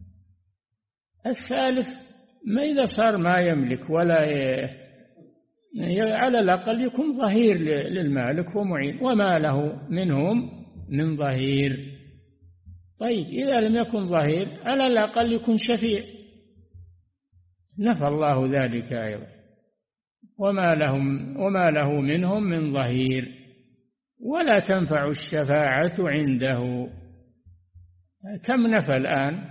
S3: الثالث ما إذا صار ما يملك ولا على الأقل يكون ظهير للمالك ومعين، وما له منهم من ظهير. طيب إذا لم يكن ظهير على الأقل يكون شفيع. نفى الله ذلك أيضا، وما له منهم من ظهير ولا تنفع الشفاعة عنده. كم نفى الآن؟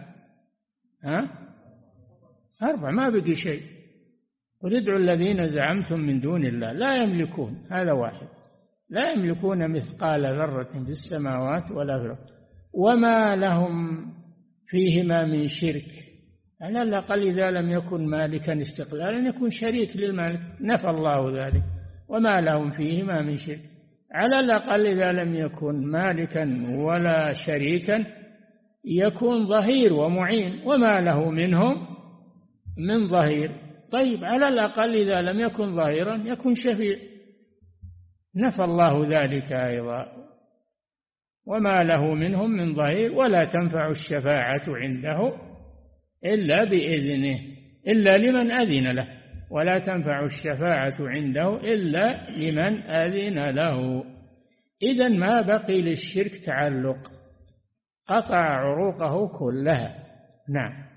S3: 4، ما بقي شيء. قل ادعوا الذين زعمتم من دون الله لا يملكون، هذا واحد، لا يملكون مثقال ذرة في السماوات ولا في الأرض وما لهم فيهما من شرك. على الأقل إذا لم يكن مالكا استقلالا يكون شريك للمالك. نفى الله ذلك، وما لهم فيهما من شرك. على الأقل إذا لم يكن مالكا ولا شريكا يكون ظهير ومعين، وما له منهم من ظهير. طيب على الأقل إذا لم يكن ظهيرا يكون شفيع. نفى الله ذلك أيضا، وما له منهم من ظهير ولا تنفع الشفاعة عنده إلا بإذنه، إلا لمن أذن له. ولا تنفع الشفاعة عنده إلا لمن أذن له. إذن ما بقي للشرك تعلق، قطع عروقه كلها. نعم.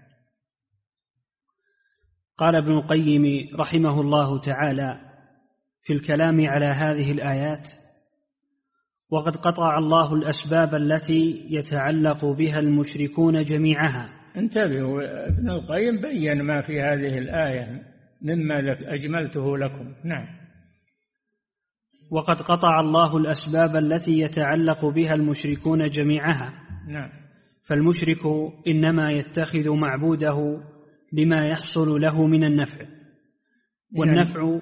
S2: قال ابن القيم رحمه الله تعالى في الكلام على هذه الآيات: وقد قطع الله الأسباب التي يتعلق بها المشركون جميعها.
S3: انتبهوا، ابن القيم بيّن ما في هذه الآية مما أجملته لكم. نعم.
S2: وقد قطع الله الأسباب التي يتعلق بها المشركون جميعها.
S3: نعم.
S2: فالمشرك إنما يتخذ معبوده لما يحصل له من النفع، والنفع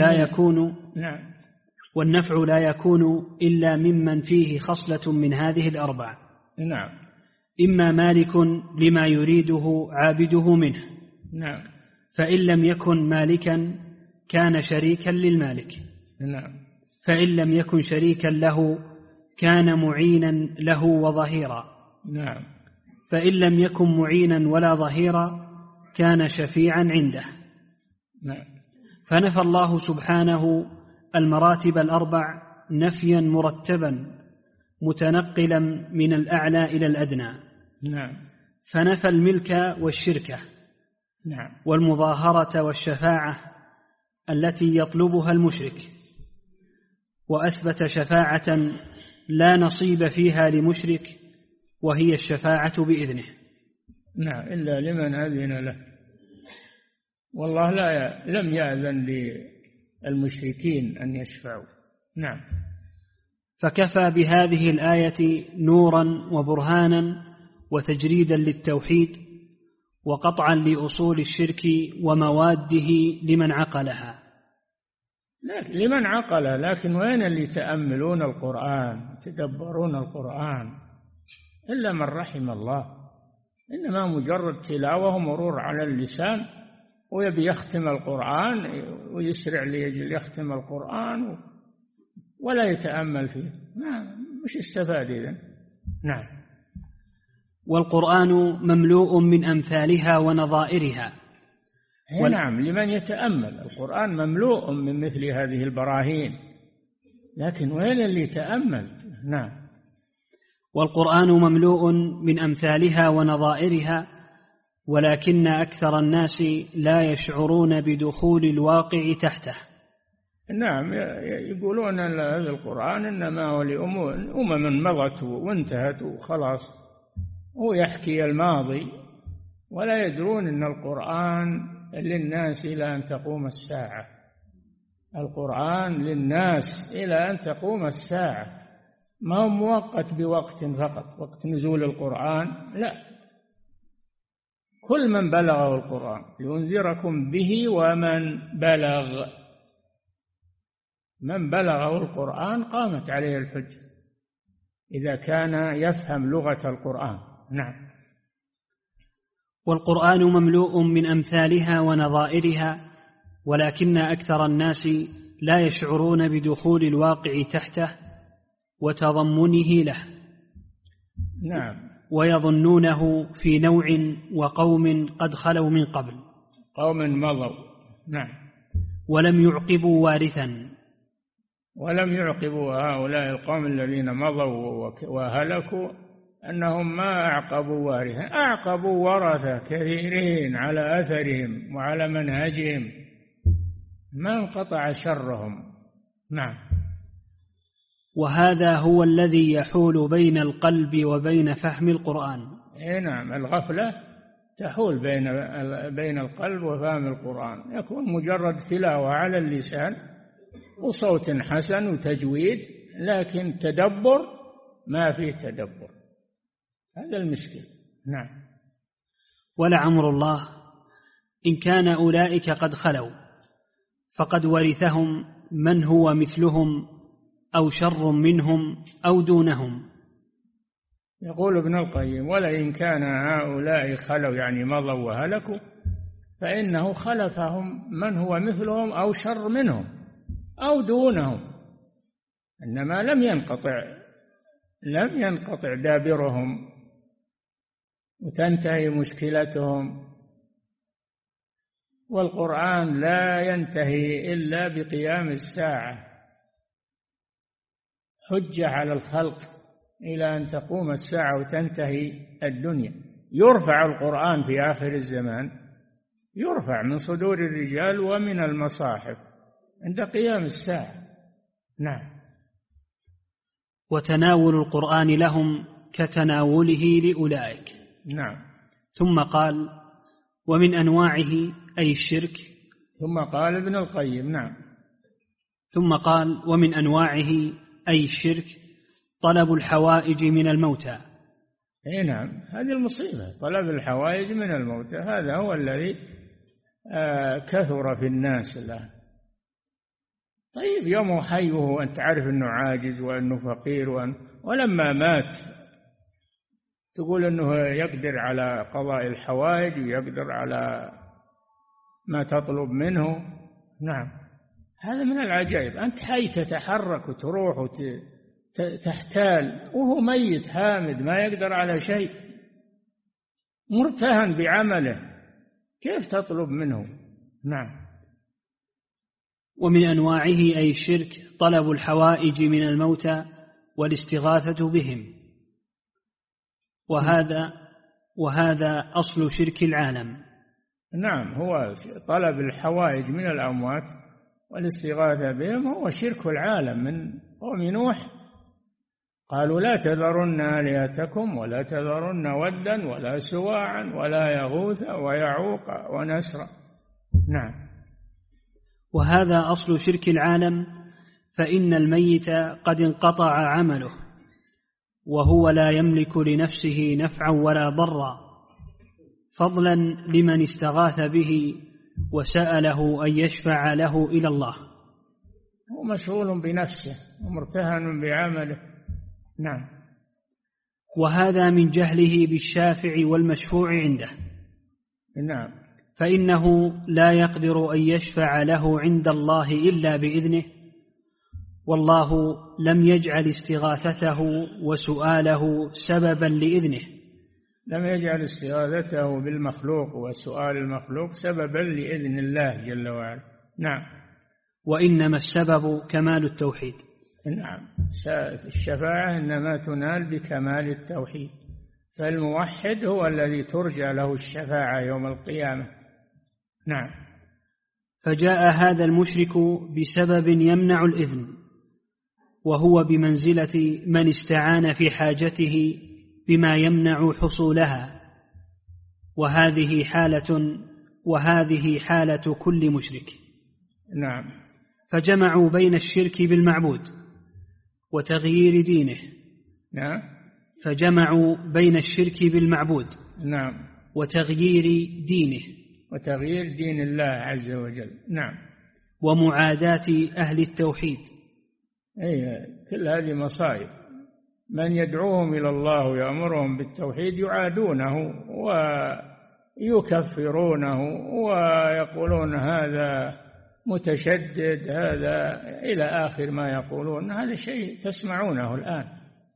S2: لا يكون إلا ممن فيه خصلة من هذه الأربع.
S3: نعم.
S2: إما مالك لما يريده عابده منه.
S3: نعم.
S2: فإن لم يكن مالكا كان شريكا للمالك.
S3: نعم.
S2: فإن لم يكن شريكا له كان معينا له وظهيرا.
S3: نعم.
S2: فإن لم يكن معينا ولا ظهيرا كان شفيعا عنده.
S3: نعم.
S2: فنفى الله سبحانه المراتب الأربع نفيا مرتبا متنقلا من الأعلى إلى الأدنى.
S3: نعم.
S2: فنفى الملك والشركة.
S3: نعم.
S2: والمظاهرة والشفاعة التي يطلبها المشرك، وأثبت شفاعة لا نصيب فيها لمشرك وهي الشفاعة بإذنه.
S3: نعم، إلا لمن أذن له. والله لم يأذن للمشركين أن يشفعوا. نعم.
S2: فكفى بهذه الآية نورا وبرهانا وتجريدا للتوحيد وقطعا لأصول الشرك ومواده لمن عقلها.
S3: لمن عقل، لكن وين اللي يتأملون القرآن يتدبرون القرآن؟ إلا من رحم الله. إنما مجرد تلاوة ومرور على اللسان، ويبي يختم القرآن ويسرع ليجل يختم القرآن ولا يتأمل فيه. مش استفاد إذن. نعم.
S2: والقرآن مملوء من أمثالها ونظائرها.
S3: نعم، لمن يتأمل. القرآن مملوء من مثل هذه البراهين، لكن وين اللي يتأمل؟ نعم.
S2: والقرآن مملوء من أمثالها ونظائرها ولكن أكثر الناس لا يشعرون بدخول الواقع تحته.
S3: نعم، يقولون أن هذا القرآن إنما هو لأمم مضت وانتهت وخلاص، هو يحكي الماضي، ولا يدرون أن القرآن للناس إلى أن تقوم الساعة. القرآن للناس إلى أن تقوم الساعة، ما هو مؤقت بوقت فقط، وقت نزول القرآن لا، كل من بلغه القرآن لينذركم به ومن بلغ، من بلغه القرآن قامت عليه الحجة إذا كان يفهم لغة القرآن. نعم.
S2: والقرآن مملوء من أمثالها ونظائرها، ولكن أكثر الناس لا يشعرون بدخول الواقع تحته وتضمنه له.
S3: نعم.
S2: ويظنونه في نوع وقوم قد خلوا من قبل،
S3: قوم مضوا. نعم.
S2: ولم يعقبوا وارثا،
S3: ولم يعقبوا هؤلاء القوم الذين مضوا وهلكوا أنهم ما أعقبوا وارثا، أعقبوا ورثة كثيرين على أثرهم وعلى منهجهم، ما انقطع شرهم. نعم.
S2: وهذا هو الذي يحول بين القلب وبين فهم القرآن.
S3: نعم، الغفلة تحول بين القلب وفهم القرآن، يكون مجرد تلاوة على اللسان وصوت حسن وتجويد، لكن تدبر ما فيه تدبر، هذا المشكل. نعم.
S2: ولعمر الله إن كان أولئك قد خلوا فقد ورثهم من هو مثلهم أو شر منهم أو دونهم.
S3: يقول ابن القيم: ولئن كان هؤلاء خلوا يعني مضوا وهلكوا، فإنه خلفهم من هو مثلهم أو شر منهم أو دونهم، إنما لم ينقطع دابرهم وتنتهي مشكلتهم. والقرآن لا ينتهي إلا بقيام الساعة، حجة على الخلق إلى أن تقوم الساعة وتنتهي الدنيا. يرفع القرآن في آخر الزمان، يرفع من صدور الرجال ومن المصاحف عند قيام الساعة. نعم.
S2: وتناول القرآن لهم كتناوله لأولئك.
S3: نعم.
S2: ثم قال: ومن أنواعه أي الشرك.
S3: ثم قال ابن القيم: نعم.
S2: ثم قال: ومن أنواعه أي الشرك طلب الحوائج من الموتى.
S3: نعم، هذه المصيبة، طلب الحوائج من الموتى، هذا هو الذي كثر في الناس الآن. طيب، يوم حيه أنت عارف أنه عاجز وأنه فقير ولما مات تقول أنه يقدر على قضاء الحوائج ويقدر على ما تطلب منه. نعم، هذا من العجائب. أنت حي تتحرك وتروح وتحتال، وهو ميت هامد ما يقدر على شيء، مرتهن بعمله، كيف تطلب منه؟ نعم.
S2: ومن أنواعه أي الشرك طلب الحوائج من الموتى والاستغاثة بهم، وهذا أصل شرك العالم.
S3: نعم، هو طلب الحوائج من الأموات والاستغاثة بهم هو شرك العالم من قوم نوح. قالوا: لا تذرن آلهتكم ولا تذرن ودا ولا سواعا ولا يغوث ويعوق ونسرا. نعم.
S2: وهذا أصل شرك العالم، فإن الميت قد انقطع عمله وهو لا يملك لنفسه نفعا ولا ضرا، فضلا لمن استغاث به وسأله أن يشفع له إلى الله.
S3: هو مشغول بنفسه ومرتهن بعمله. نعم.
S2: وهذا من جهله بالشافع والمشفوع عنده.
S3: نعم.
S2: فإنه لا يقدر أن يشفع له عند الله إلا بإذنه، والله لم يجعل استغاثته وسؤاله سببا لإذنه.
S3: لم يجعل استغاثته بالمخلوق وسؤال المخلوق سببا لإذن الله جل وعلا. نعم.
S2: وإنما السبب كمال التوحيد.
S3: نعم، الشفاعة إنما تنال بكمال التوحيد، فالموحد هو الذي ترجى له الشفاعة يوم القيامة. نعم.
S2: فجاء هذا المشرك بسبب يمنع الإذن، وهو بمنزلة من استعان في حاجته بما يمنع حصولها، وهذه حالة كل مشرك.
S3: نعم.
S2: فجمعوا بين الشرك بالمعبود وتغيير دينه.
S3: نعم.
S2: فجمعوا بين الشرك بالمعبود.
S3: نعم.
S2: وتغيير دينه،
S3: وتغيير دين الله عز وجل. نعم.
S2: ومعاداة أهل التوحيد.
S3: كل هذه مصائب. من يدعوهم إلى الله ويأمرهم بالتوحيد يعادونه ويكفرونه ويقولون هذا متشدد، هذا إلى آخر ما يقولون. هذا شيء تسمعونه الآن.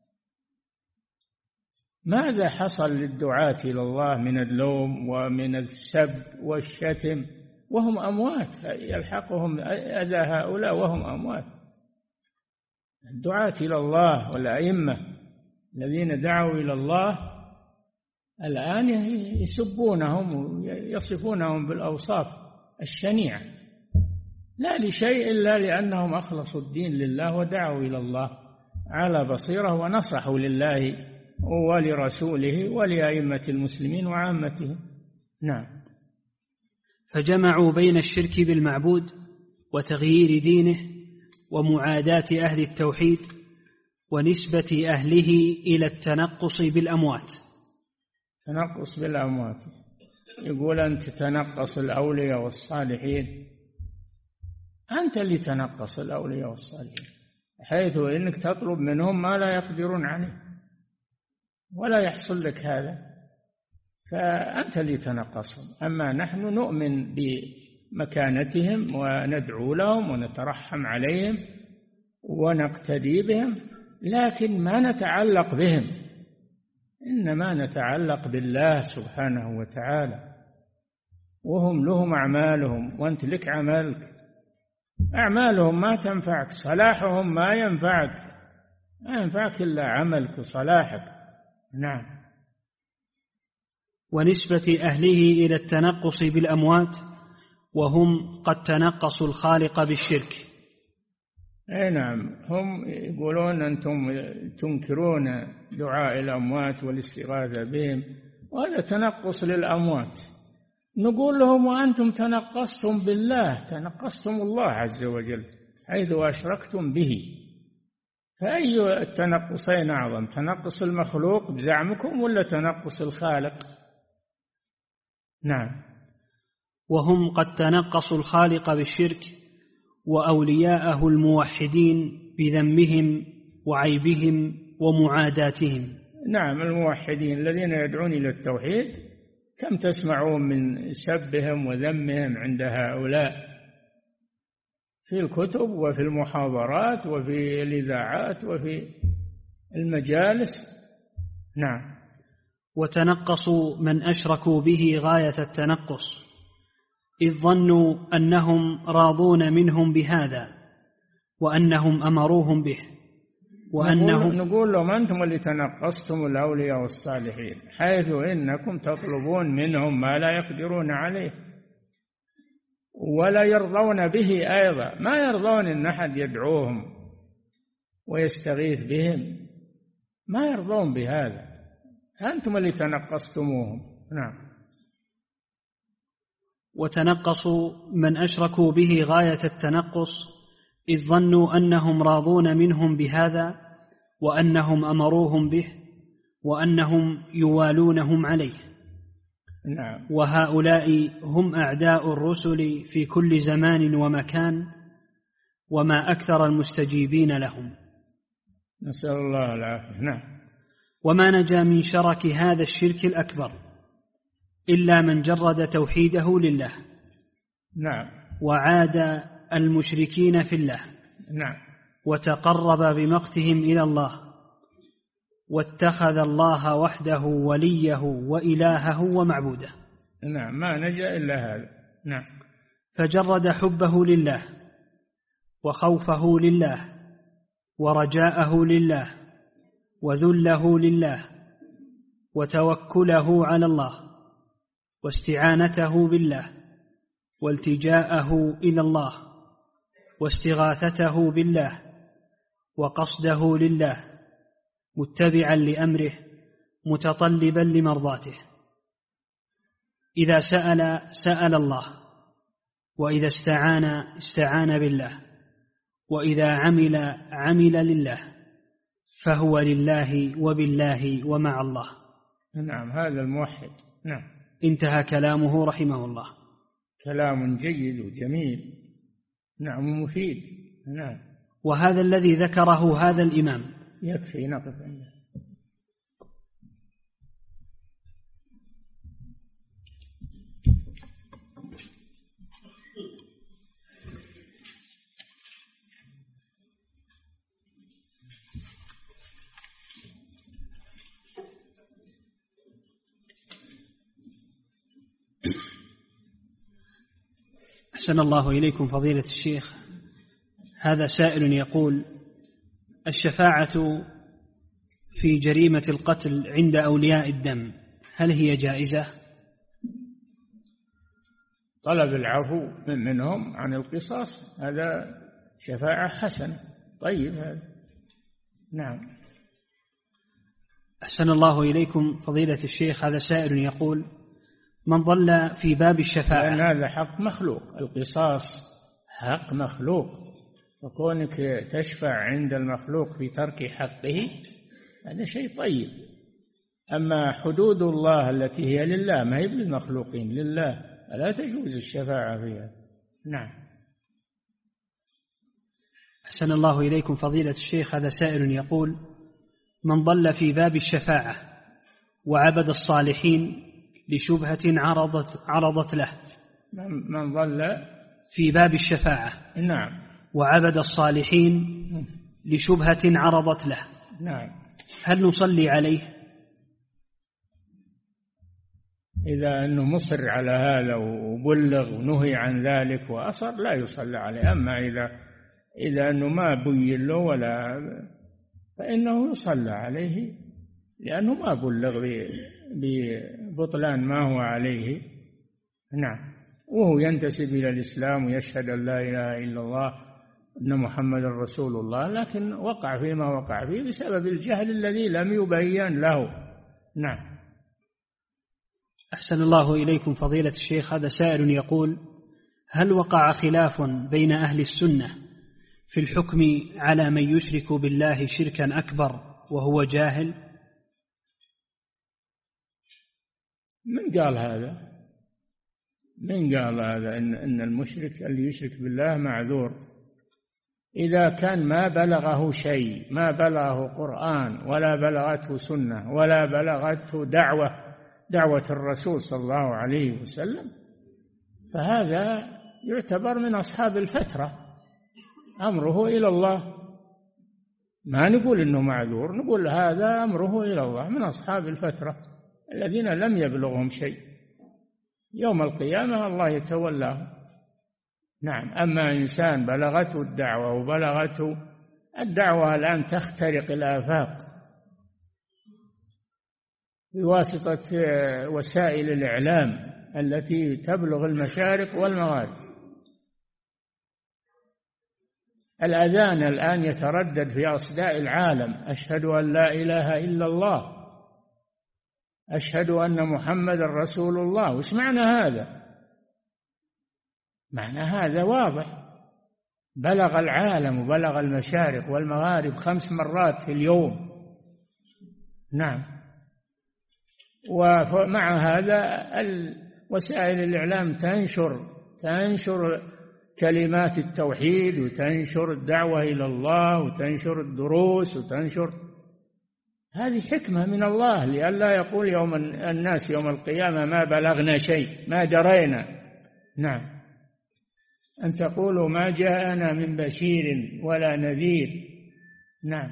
S3: ماذا حصل للدعاة إلى الله من اللوم ومن السب والشتم وهم أموات؟ يلحقهم أذى هؤلاء وهم أموات. الدعاة إلى الله والأئمة الذين دعوا إلى الله الآن يسبونهم ويصفونهم بالأوصاف الشنيعة، لا لشيء إلا لأنهم أخلصوا الدين لله ودعوا إلى الله على بصيرة ونصحوا لله ولرسوله ولأئمة المسلمين وعامتهم. نعم.
S2: فجمعوا بين الشرك بالمعبود وتغيير دينه ومعاداة أهل التوحيد ونسبة أهله إلى التنقص بالأموات.
S3: تنقص بالأموات، يقول أنت تتنقص الأولياء والصالحين. أنت اللي تنقص الأولياء والصالحين، حيث إنك تطلب منهم ما لا يقدرون عليه ولا يحصل لك هذا، فأنت اللي تنقصهم. أما نحن نؤمن بمكانتهم وندعو لهم ونترحم عليهم ونقتدي بهم، لكن ما نتعلق بهم، إنما نتعلق بالله سبحانه وتعالى. وهم لهم أعمالهم وأنت لك عملك. أعمالهم ما تنفعك، صلاحهم ما ينفعك، ما ينفعك إلا عملك وصلاحك. نعم.
S2: ونسبة أهله إلى التنقص بالأموات وهم قد تنقصوا الخالق بالشرك.
S3: نعم. هم يقولون أنتم تنكرون دعاء الأموات والاستغاثة بهم، وهذا تنقص للأموات. نقول لهم وأنتم تنقصتم بالله، تنقصتم الله عز وجل حيث أشركتم به. فأي التنقصين أعظم، تنقص المخلوق بزعمكم ولا تنقص الخالق؟ نعم.
S2: وهم قد تنقصوا الخالق بالشرك وأولياءه الموحدين بذمهم وعيبهم ومعاداتهم.
S3: نعم. الموحدين الذين يدعون إلى التوحيد كم تسمعون من سبهم وذمهم عند هؤلاء في الكتب وفي المحاضرات وفي الإذاعات وفي المجالس. نعم.
S2: وتنقصوا من أشركوا به غاية التنقص، إذ ظنوا أنهم راضون منهم بهذا وأنهم أمروهم به، وأنهم
S3: نقول لهم أنتم اللي تنقصتم الأولياء والصالحين، حيث إنكم تطلبون منهم ما لا يقدرون عليه ولا يرضون به أيضا. ما يرضون إن أحد يدعوهم ويستغيث بهم، ما يرضون بهذا. أنتم اللي تنقصتموهم. نعم.
S2: وتنقصوا من أشركوا به غاية التنقص، إذ ظنوا أنهم راضون منهم بهذا وأنهم أمروهم به وأنهم يوالونهم عليه.
S3: نعم.
S2: وهؤلاء هم أعداء الرسل في كل زمان ومكان، وما أكثر المستجيبين لهم.
S3: نسأل الله العافية. نعم.
S2: وما نجا من شرك هذا الشرك الأكبر إلا من جرد توحيده لله.
S3: نعم.
S2: وعاد المشركين في الله.
S3: نعم.
S2: وتقرب بمقتهم إلى الله، واتخذ الله وحده وليه وإلهه ومعبوده.
S3: نعم. ما نجا إلا هذا. نعم.
S2: فجرد حبه لله وخوفه لله ورجاءه لله وذله لله وتوكله على الله واستعانته بالله والتجاءه إلى الله واستغاثته بالله وقصده لله متبعا لأمره متطلبا لمرضاته. إذا سأل الله، وإذا استعان بالله، وإذا عمل لله، فهو لله وبالله ومع الله.
S3: نعم، هذا الموحد. نعم.
S2: انتهى كلامه رحمه الله.
S3: كلام جيد وجميل. نعم، ومفيد. نعم.
S2: وهذا الذي ذكره هذا الإمام.
S3: يكفي نقف عنده.
S2: أحسن الله إليكم فضيلة الشيخ. هذا سائل يقول: الشفاعة في جريمة القتل عند أولياء الدم هل هي جائزة؟
S3: طلب العفو منهم عن القصاص هذا شفاعة حسنة. طيب هذا. نعم.
S2: أحسن الله إليكم فضيلة الشيخ. هذا سائل يقول: من ضل في باب الشفاعة.
S3: لأن هذا حق مخلوق، القصاص حق مخلوق، وكونك تشفع عند المخلوق في ترك حقه هذا شيء طيب. أما حدود الله التي هي لله ما هي للمخلوقين، لله، فلا تجوز الشفاعة فيها. نعم.
S2: أحسن الله إليكم فضيلة الشيخ. هذا سائل يقول: من ضل في باب الشفاعة وعبد الصالحين لشبهة عرضت له.
S3: من ضل
S2: في باب الشفاعة.
S3: نعم.
S2: وعبد الصالحين لشبهة عرضت له.
S3: نعم.
S2: هل نصلي عليه؟
S3: إذا أنه مصر على هذا وبلغ ونهي عن ذلك وأصر لا يصلى عليه. أما إذا أنه ما بين له ولا فإنه يصلى عليه، لأنه ما بلغ ببطلان ما هو عليه. نعم. وهو ينتسب إلى الإسلام ويشهد أن لا إله إلا الله أن محمد رسول الله، لكن وقع فيما وقع فيه بسبب الجهل الذي لم يبين له. نعم.
S2: أحسن الله إليكم فضيلة الشيخ. هذا سائل يقول: هل وقع خلاف بين أهل السنة في الحكم على من يشرك بالله شركا أكبر وهو جاهل؟
S3: من قال هذا؟ من قال هذا إن المشرك اللي يشرك بالله معذور إذا كان ما بلغه شيء، ما بلغه قرآن ولا بلغته سنة ولا بلغته دعوة الرسول صلى الله عليه وسلم، فهذا يعتبر من أصحاب الفترة، أمره إلى الله. ما نقول إنه معذور، نقول هذا أمره إلى الله، من أصحاب الفترة الذين لم يبلغهم شيء، يوم القيامة الله يتولاه. نعم. أما إنسان بلغته الدعوة وبلغته الدعوة الآن تخترق الآفاق بواسطة وسائل الإعلام التي تبلغ المشارق والمغارب. الأذان الآن يتردد في أصداء العالم: أشهد أن لا إله إلا الله، أشهد أن محمد رسول الله. وش معنى هذا؟ معنى هذا واضح، بلغ العالم وبلغ المشارق والمغارب 5 مرات في اليوم. نعم. ومع هذا وسائل الإعلام تنشر كلمات التوحيد وتنشر الدعوة إلى الله وتنشر الدروس وتنشر. هذه حكمة من الله لئلا يقول الناس يوم القيامة ما بلغنا شيء، ما درينا. نعم. أن تقولوا ما جاءنا من بشير ولا نذير. نعم.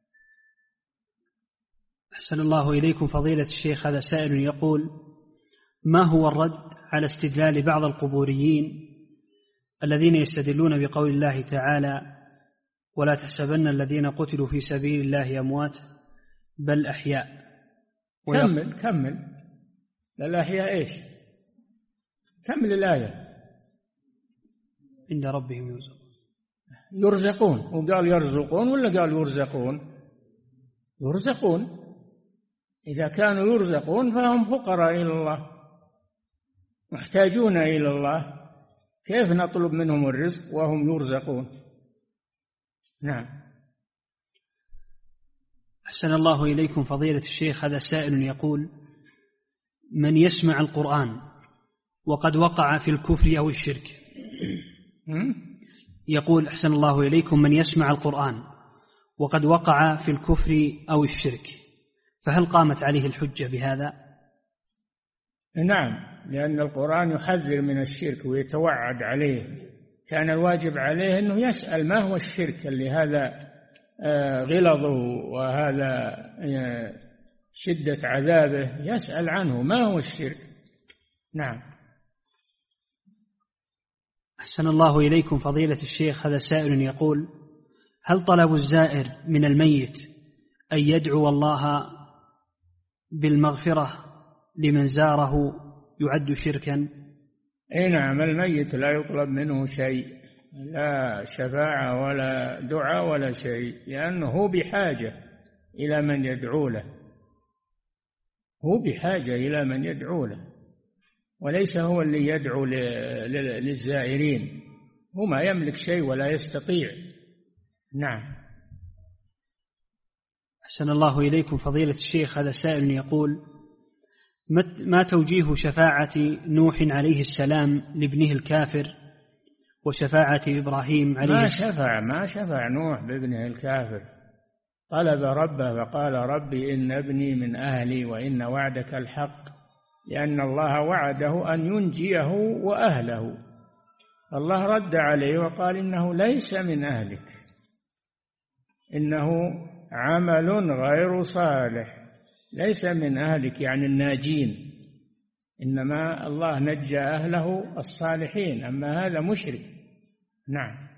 S2: أحسن الله إليكم فضيلة الشيخ. هذا سائل يقول: ما هو الرد على استدلال بعض القبوريين الذين يستدلون بقول الله تعالى: ولا تحسبن الذين قتلوا في سبيل الله أموات بل أحياء،
S3: كمل الأحياء إيش؟ كمل الآية.
S2: عند ربهم
S3: يرزقون، وقال يرزقون ولا قال يرزقون؟ يرزقون. إذا كانوا يرزقون فهم فقراء إلى الله، محتاجون إلى الله، كيف نطلب منهم الرزق وهم يرزقون؟ نعم.
S2: أحسن الله إليكم فضيلة الشيخ، هذا سائل يقول: من يسمع القرآن وقد وقع في الكفر أو الشرك، يقول أحسن الله إليكم: من يسمع القرآن وقد وقع في الكفر أو الشرك، فهل قامت عليه الحجة بهذا؟
S3: نعم، لأن القرآن يحذر من الشرك ويتوعد عليه. كان الواجب عليه أنه يسأل ما هو الشرك اللي هذا غلظه وهذا شدة عذابه، يسأل عنه ما هو الشرك. نعم.
S2: أحسن الله إليكم فضيلة الشيخ، هذا سائل يقول: هل طلب الزائر من الميت أن يدعو الله بالمغفرة لمن زاره يعد شركا؟
S3: أي نعم، الميت لا يطلب منه شيء، لا شفاعة ولا دعاء ولا شيء، لأنه بحاجة إلى من يدعو له، هو بحاجة إلى من يدعو له، وليس هو اللي يدعو للزائرين، هو ما يملك شيء ولا يستطيع. نعم.
S2: أحسن الله إليكم فضيلة الشيخ، هذا سائل يقول: ما توجيه شفاعة نوح عليه السلام لابنه الكافر وشفاعة إبراهيم عليه السلام؟
S3: ما شفع نوح بابنه الكافر، طلب ربه فقال: ربي إن ابني من أهلي وإن وعدك الحق، لأن الله وعده أن ينجيه وأهله، الله رد عليه وقال: إنه ليس من أهلك، إنه عمل غير صالح، ليس من أهلك يعني الناجين، إنما الله نجى أهله الصالحين، أما هذا مشرك. نعم.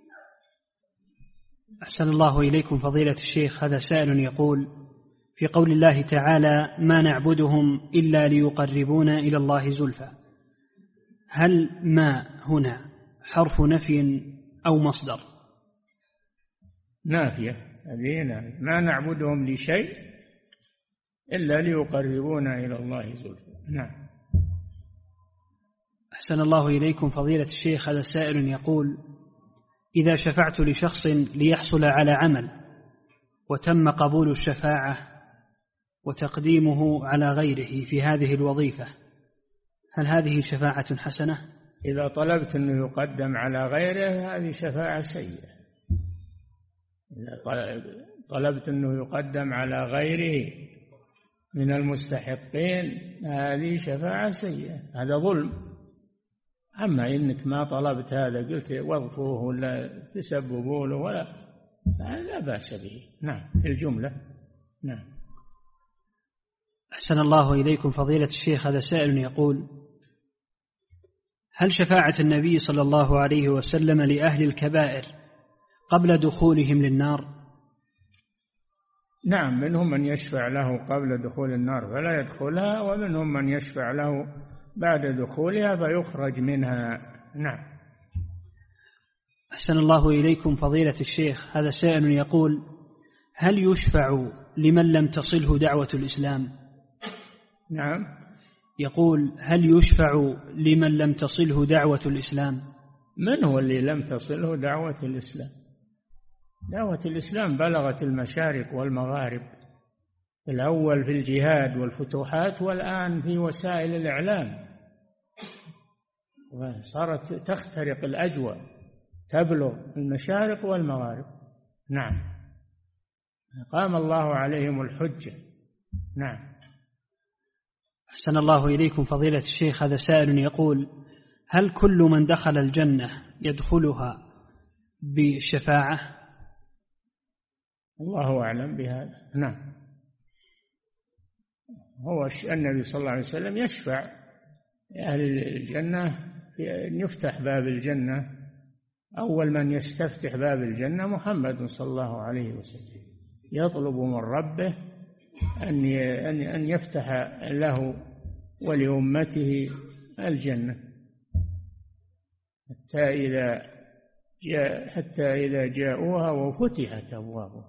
S2: أحسن الله إليكم فضيلة الشيخ، هذا سائل يقول: في قول الله تعالى: ما نعبدهم إلا ليقربونا إلى الله زلفى، هل ما هنا حرف نفي أو مصدر؟
S3: نافية، هذه ما نعبدهم لشيء إلا ليقربونا إلى الله زلفى. نعم.
S2: أحسن الله إليكم فضيلة الشيخ، هذا سائل يقول: إذا شفعت لشخص ليحصل على عمل وتم قبول الشفاعة وتقديمه على غيره في هذه الوظيفة، هل هذه شفاعة حسنة؟
S3: إذا طلبت أنه يقدم على غيره هذه شفاعة سيئة. إذا طلبت أنه يقدم على غيره من المستحقين هذه شفاعة سيئة، هذا ظلم. أما إنك ما طلبت هذا، قلت وظفوه ولا تسببوا له ولا، لا بأس به. نعم، في الجملة. نعم.
S2: أحسن الله إليكم فضيلة الشيخ، هذا سائل يقول: هل شفاعة النبي صلى الله عليه وسلم لأهل الكبائر قبل دخولهم للنار؟
S3: نعم، منهم من يشفع له قبل دخول النار فلا يدخلها، ومنهم من يشفع له بعد دخولها فيخرج منها. نعم.
S2: أحسن الله إليكم فضيلة الشيخ، هذا سائل يقول: هل يشفع لمن لم تصله دعوة الإسلام؟
S3: نعم.
S2: يقول: هل يشفع لمن لم تصله دعوة الإسلام؟
S3: من هو اللي لم تصله دعوة الإسلام؟ دعوة الإسلام بلغت المشارق والمغارب، الأول في الجهاد والفتوحات، والآن في وسائل الإعلام، وصارت تخترق الأجواء، تبلغ المشارق والمغارب. نعم. قام الله عليهم الحجة. نعم.
S2: أحسن الله إليكم فضيلة الشيخ، هذا سائل يقول: هل كل من دخل الجنة يدخلها بالشفاعة؟
S3: الله أعلم بهذا. نعم. هو النبي صلى الله عليه وسلم يشفع أهل الجنة أن يفتح باب الجنة، أول من يستفتح باب الجنة محمد صلى الله عليه وسلم، يطلب من ربه أن يفتح له ولأمته الجنة حتى إذا جاءوها وفتحت أبوابها،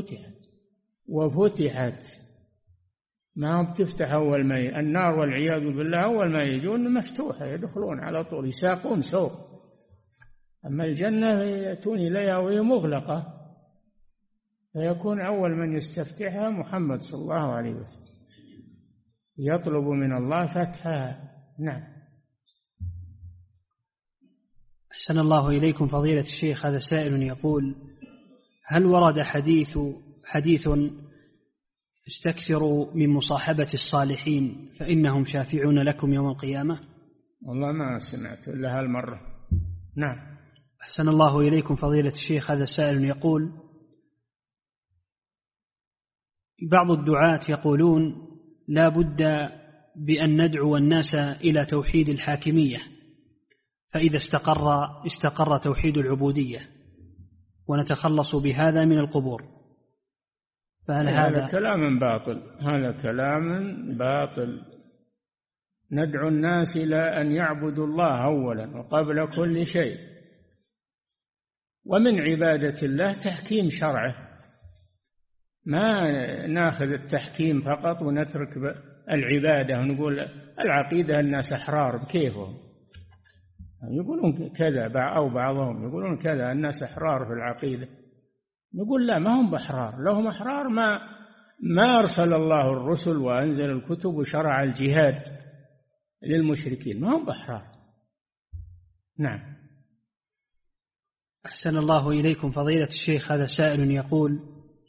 S3: وفتحت ما هم بتفتح أول ما النار والعياذ بالله أول ما يجون مفتوحة يدخلون على طول يساقون سوق. أما الجنة يأتون إليها وهي مغلقة، فيكون أول من يستفتحها محمد صلى الله عليه وسلم يطلب من الله فتحها. نعم.
S2: أحسن الله إليكم فضيلة الشيخ. هذا سائل يقول: هل ورد حديث استكثروا من مصاحبة الصالحين فإنهم شافعون لكم يوم القيامة؟
S3: والله ما سمعت إلا هالمرة. نعم.
S2: أحسن الله إليكم فضيلة الشيخ. هذا سائل يقول: بعض الدعاة يقولون لا بد بأن ندعو الناس إلى توحيد الحاكمية، فإذا استقر توحيد العبودية ونتخلص بهذا من القبور، فهل
S3: هذا كلام باطل؟ هذا كلام باطل. ندعو الناس إلى أن يعبدوا الله أولا وقبل كل شيء، ومن عبادة الله تحكيم شرعه، ما ناخذ التحكيم فقط ونترك العبادة ونقول العقيدة الناس أحرار بكيفهم، يقولون كذا أو بعضهم يقولون كذا الناس أحرار في العقيدة. نقول لا، ما هم بأحرار، لهم أحرار ما أرسل الله الرسل وأنزل الكتب وشرع الجهاد للمشركين، ما هم بأحرار. نعم.
S2: أحسن الله إليكم فضيلة الشيخ. هذا سائل يقول: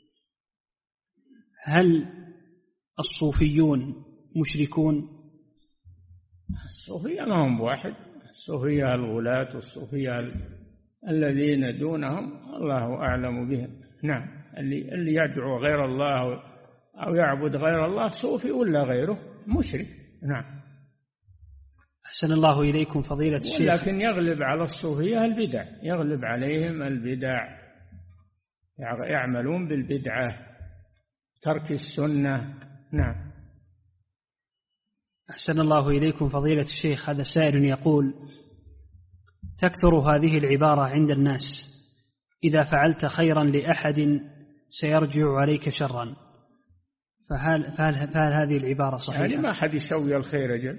S2: هل الصوفيون مشركون؟
S3: الصوفية ما هم بواحد، الصوفية الغلاة والصوفية الذين دونهم الله أعلم بهم. نعم. اللي يدعو غير الله أو يعبد غير الله صوفي ولا غيره مشرك. نعم.
S2: أحسن الله إليكم فضيلة الشيخ.
S3: لكن يغلب على الصوفية البدع، يغلب عليهم البدع، يعملون بالبدعة، ترك السنة. نعم.
S2: أحسن الله إليكم فضيلة الشيخ. هذا سائل يقول: تكثر هذه العبارة عند الناس: إذا فعلت خيرا لأحد سيرجع عليك شرا، فهل هذه العبارة صحيحة؟
S3: يعني ما حد يسوي الخير أجل،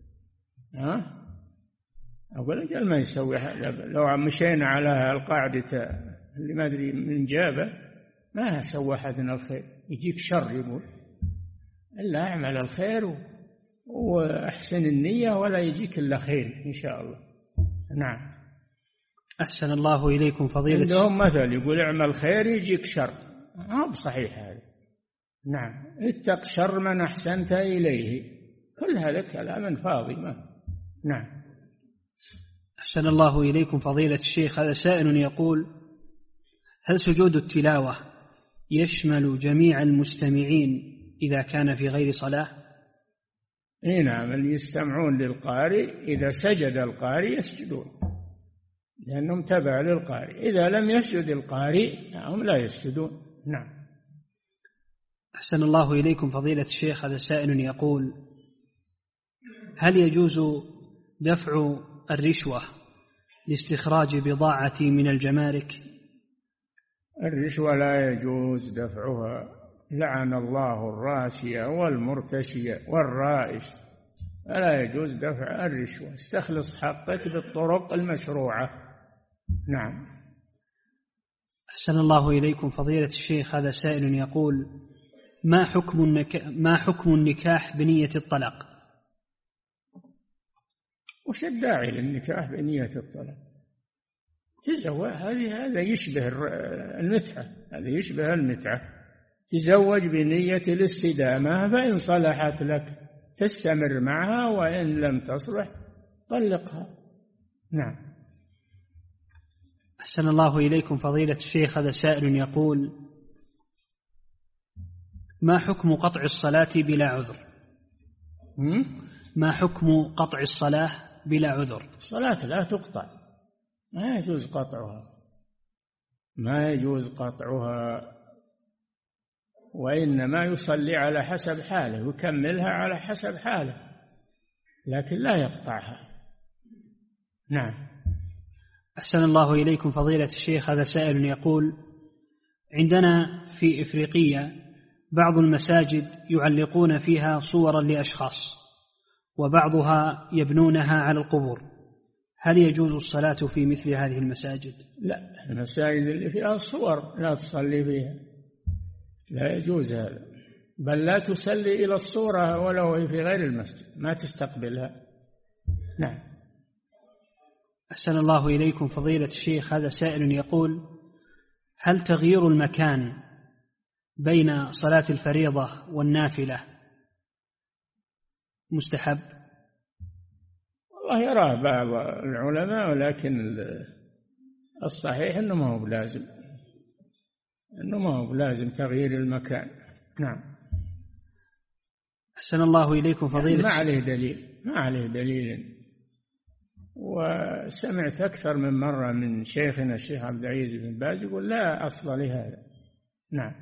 S3: أقول أجل ما يسوي. لو مشينا على القاعدة اللي ما أدري من جابه ما سوى أحدنا الخير، يجيك شر. يقول إلا أعمل الخير وأحسن النية ولا يجيك إلا خير إن شاء الله. نعم.
S2: أحسن الله إليكم فضيلة.
S3: عندهم مثل يقول اعمل خير يجيك شر، ما هو بصحيح هذا. نعم. اتق شر من أحسنت إليه، كل هذا كلام فاضي ما. نعم.
S2: أحسن الله إليكم فضيلة الشيخ. هذا سائل يقول: هل سجود التلاوة يشمل جميع المستمعين إذا كان في غير صلاة؟
S3: نعم. اللي يستمعون للقارئ إذا سجد القارئ يسجدون لأنهم تبع للقارئ، إذا لم يسجد القارئ هم لا يسجدون. نعم.
S2: أحسن الله إليكم فضيلة الشيخ. هذا سائل يقول: هل يجوز دفع الرشوة لاستخراج بضاعة من الجمارك؟
S3: الرشوة لا يجوز دفعها، لعن الله الراشية والمرتشية والرائش، فلا يجوز دفع الرشوة. استخلص حقك بالطرق المشروعة. نعم.
S2: أحسن الله إليكم فضيلة الشيخ. هذا سائل يقول: ما حكم النكاح بنية الطلاق؟
S3: وش الداعي للنكاح بنية الطلاق؟ تزوج، هذا يشبه المتعة، هذا يشبه المتعة. تزوج بنية الاستدامة، فإن صلحت لك تستمر معها، وإن لم تصلح طلقها. نعم.
S2: أحسن الله إليكم فضيلة الشيخ. هذا سائل يقول: ما حكم قطع الصلاة بلا عذر؟ ما حكم قطع الصلاة بلا عذر؟
S3: الصلاة لا تقطع، ما يجوز قطعها، ما يجوز قطعها. وإنما يصلي على حسب حاله ويكملها على حسب حاله، لكن لا يقطعها. نعم.
S2: أحسن الله إليكم فضيلة الشيخ. هذا سائل يقول: عندنا في إفريقيا بعض المساجد يعلقون فيها صورا لأشخاص، وبعضها يبنونها على القبور، هل يجوز الصلاة في مثل هذه المساجد؟
S3: لا، المساجد اللي فيها صور لا تصلي فيها، لا يجوز هذا، بل لا تصلي إلى الصورة ولو في غير المسجد، ما تستقبلها. نعم.
S2: أحسن الله إليكم فضيلة الشيخ. هذا سائل يقول: هل تغيير المكان بين صلاة الفريضة والنافلة مستحب؟
S3: والله يراه بعض العلماء، ولكن الصحيح أنه ما هو لازم تغيير المكان. نعم.
S2: أحسن الله إليكم فضيلة
S3: يعني ما عليه دليل. وسمعت أكثر من مرة من شيخنا الشيخ عبد العزيز بن باز يقول لا أصل لهذا. نعم.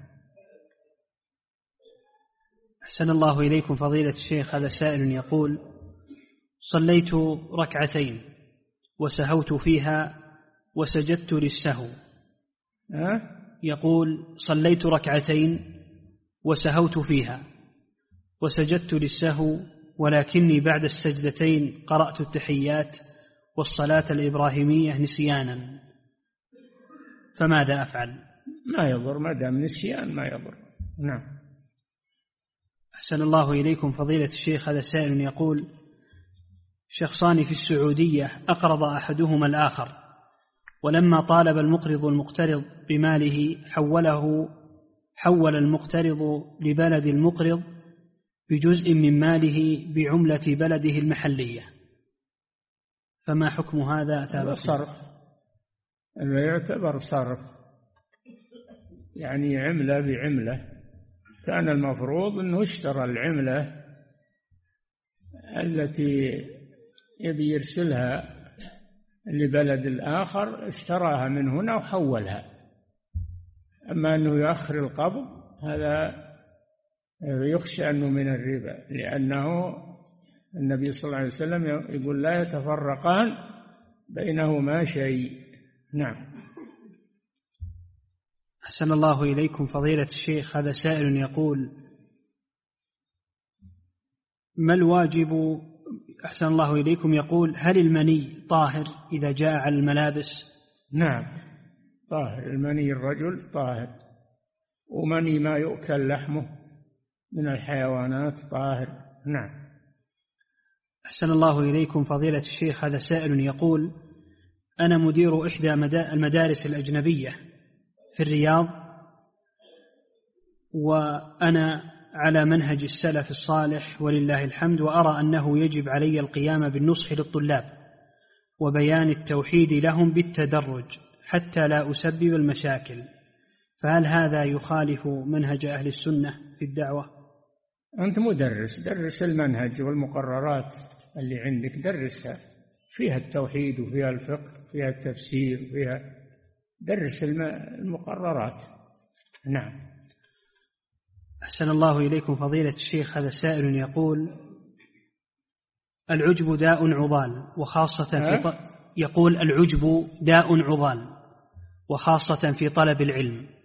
S2: أحسن الله إليكم فضيلة الشيخ. هذا سائل يقول: صليت ركعتين وسهوت فيها وسجدت للسهو. يقول: صليت ركعتين وسهوت فيها وسجدت للسهو، ولكني بعد السجدتين قرأت التحيات والصلاة الإبراهيمية نسيانا، فماذا أفعل؟
S3: ما يضر، ما دام نسيان ما يضر. نعم.
S2: أحسن الله إليكم فضيلة الشيخ. هذا سائل يقول: شخصان في السعودية أقرض أحدهما الآخر، ولما طالب المقرض المقترض بماله حول المقترض لبلد المقرض بجزء من ماله بعملة بلده المحلية، فما حكم هذا؟
S3: صرف، أنه يعتبر صرف، يعني عملة بعملة. كان المفروض أنه اشترى العملة التي يبي يرسلها لبلد الآخر، اشتراها من هنا وحولها. أما أنه يؤخر القبض هذا يخشى أنه من الربا، لأنه النبي صلى الله عليه وسلم يقول لا يتفرقان بينهما شيء. نعم.
S2: أحسن الله إليكم فضيلة الشيخ. هذا سائل يقول: ما الواجب؟ أحسن الله إليكم يقول: هل المني طاهر إذا جاء على الملابس؟
S3: نعم طاهر، المني الرجل طاهر، ومني ما يؤكل لحمه من الحيوانات طاهر. نعم.
S2: أحسن الله إليكم فضيلة الشيخ. هذا سائل يقول: أنا مدير إحدى المدارس الأجنبية في الرياض، وأنا على منهج السلف الصالح ولله الحمد، وأرى أنه يجب علي القيام بالنصح للطلاب وبيان التوحيد لهم بالتدرج حتى لا أسبب المشاكل، فهل هذا يخالف منهج أهل السنة في الدعوة؟
S3: أنت مدرس، درس المنهج والمقررات اللي عندك، درسها، فيها التوحيد وفيها الفقه فيها التفسير فيها، درس المقررات. نعم.
S2: أحسن الله إليكم فضيلة الشيخ. هذا سائل يقول: العجب داء عضال، وخاصة يقول: العجب داء عضال وخاصة في طلب العلم،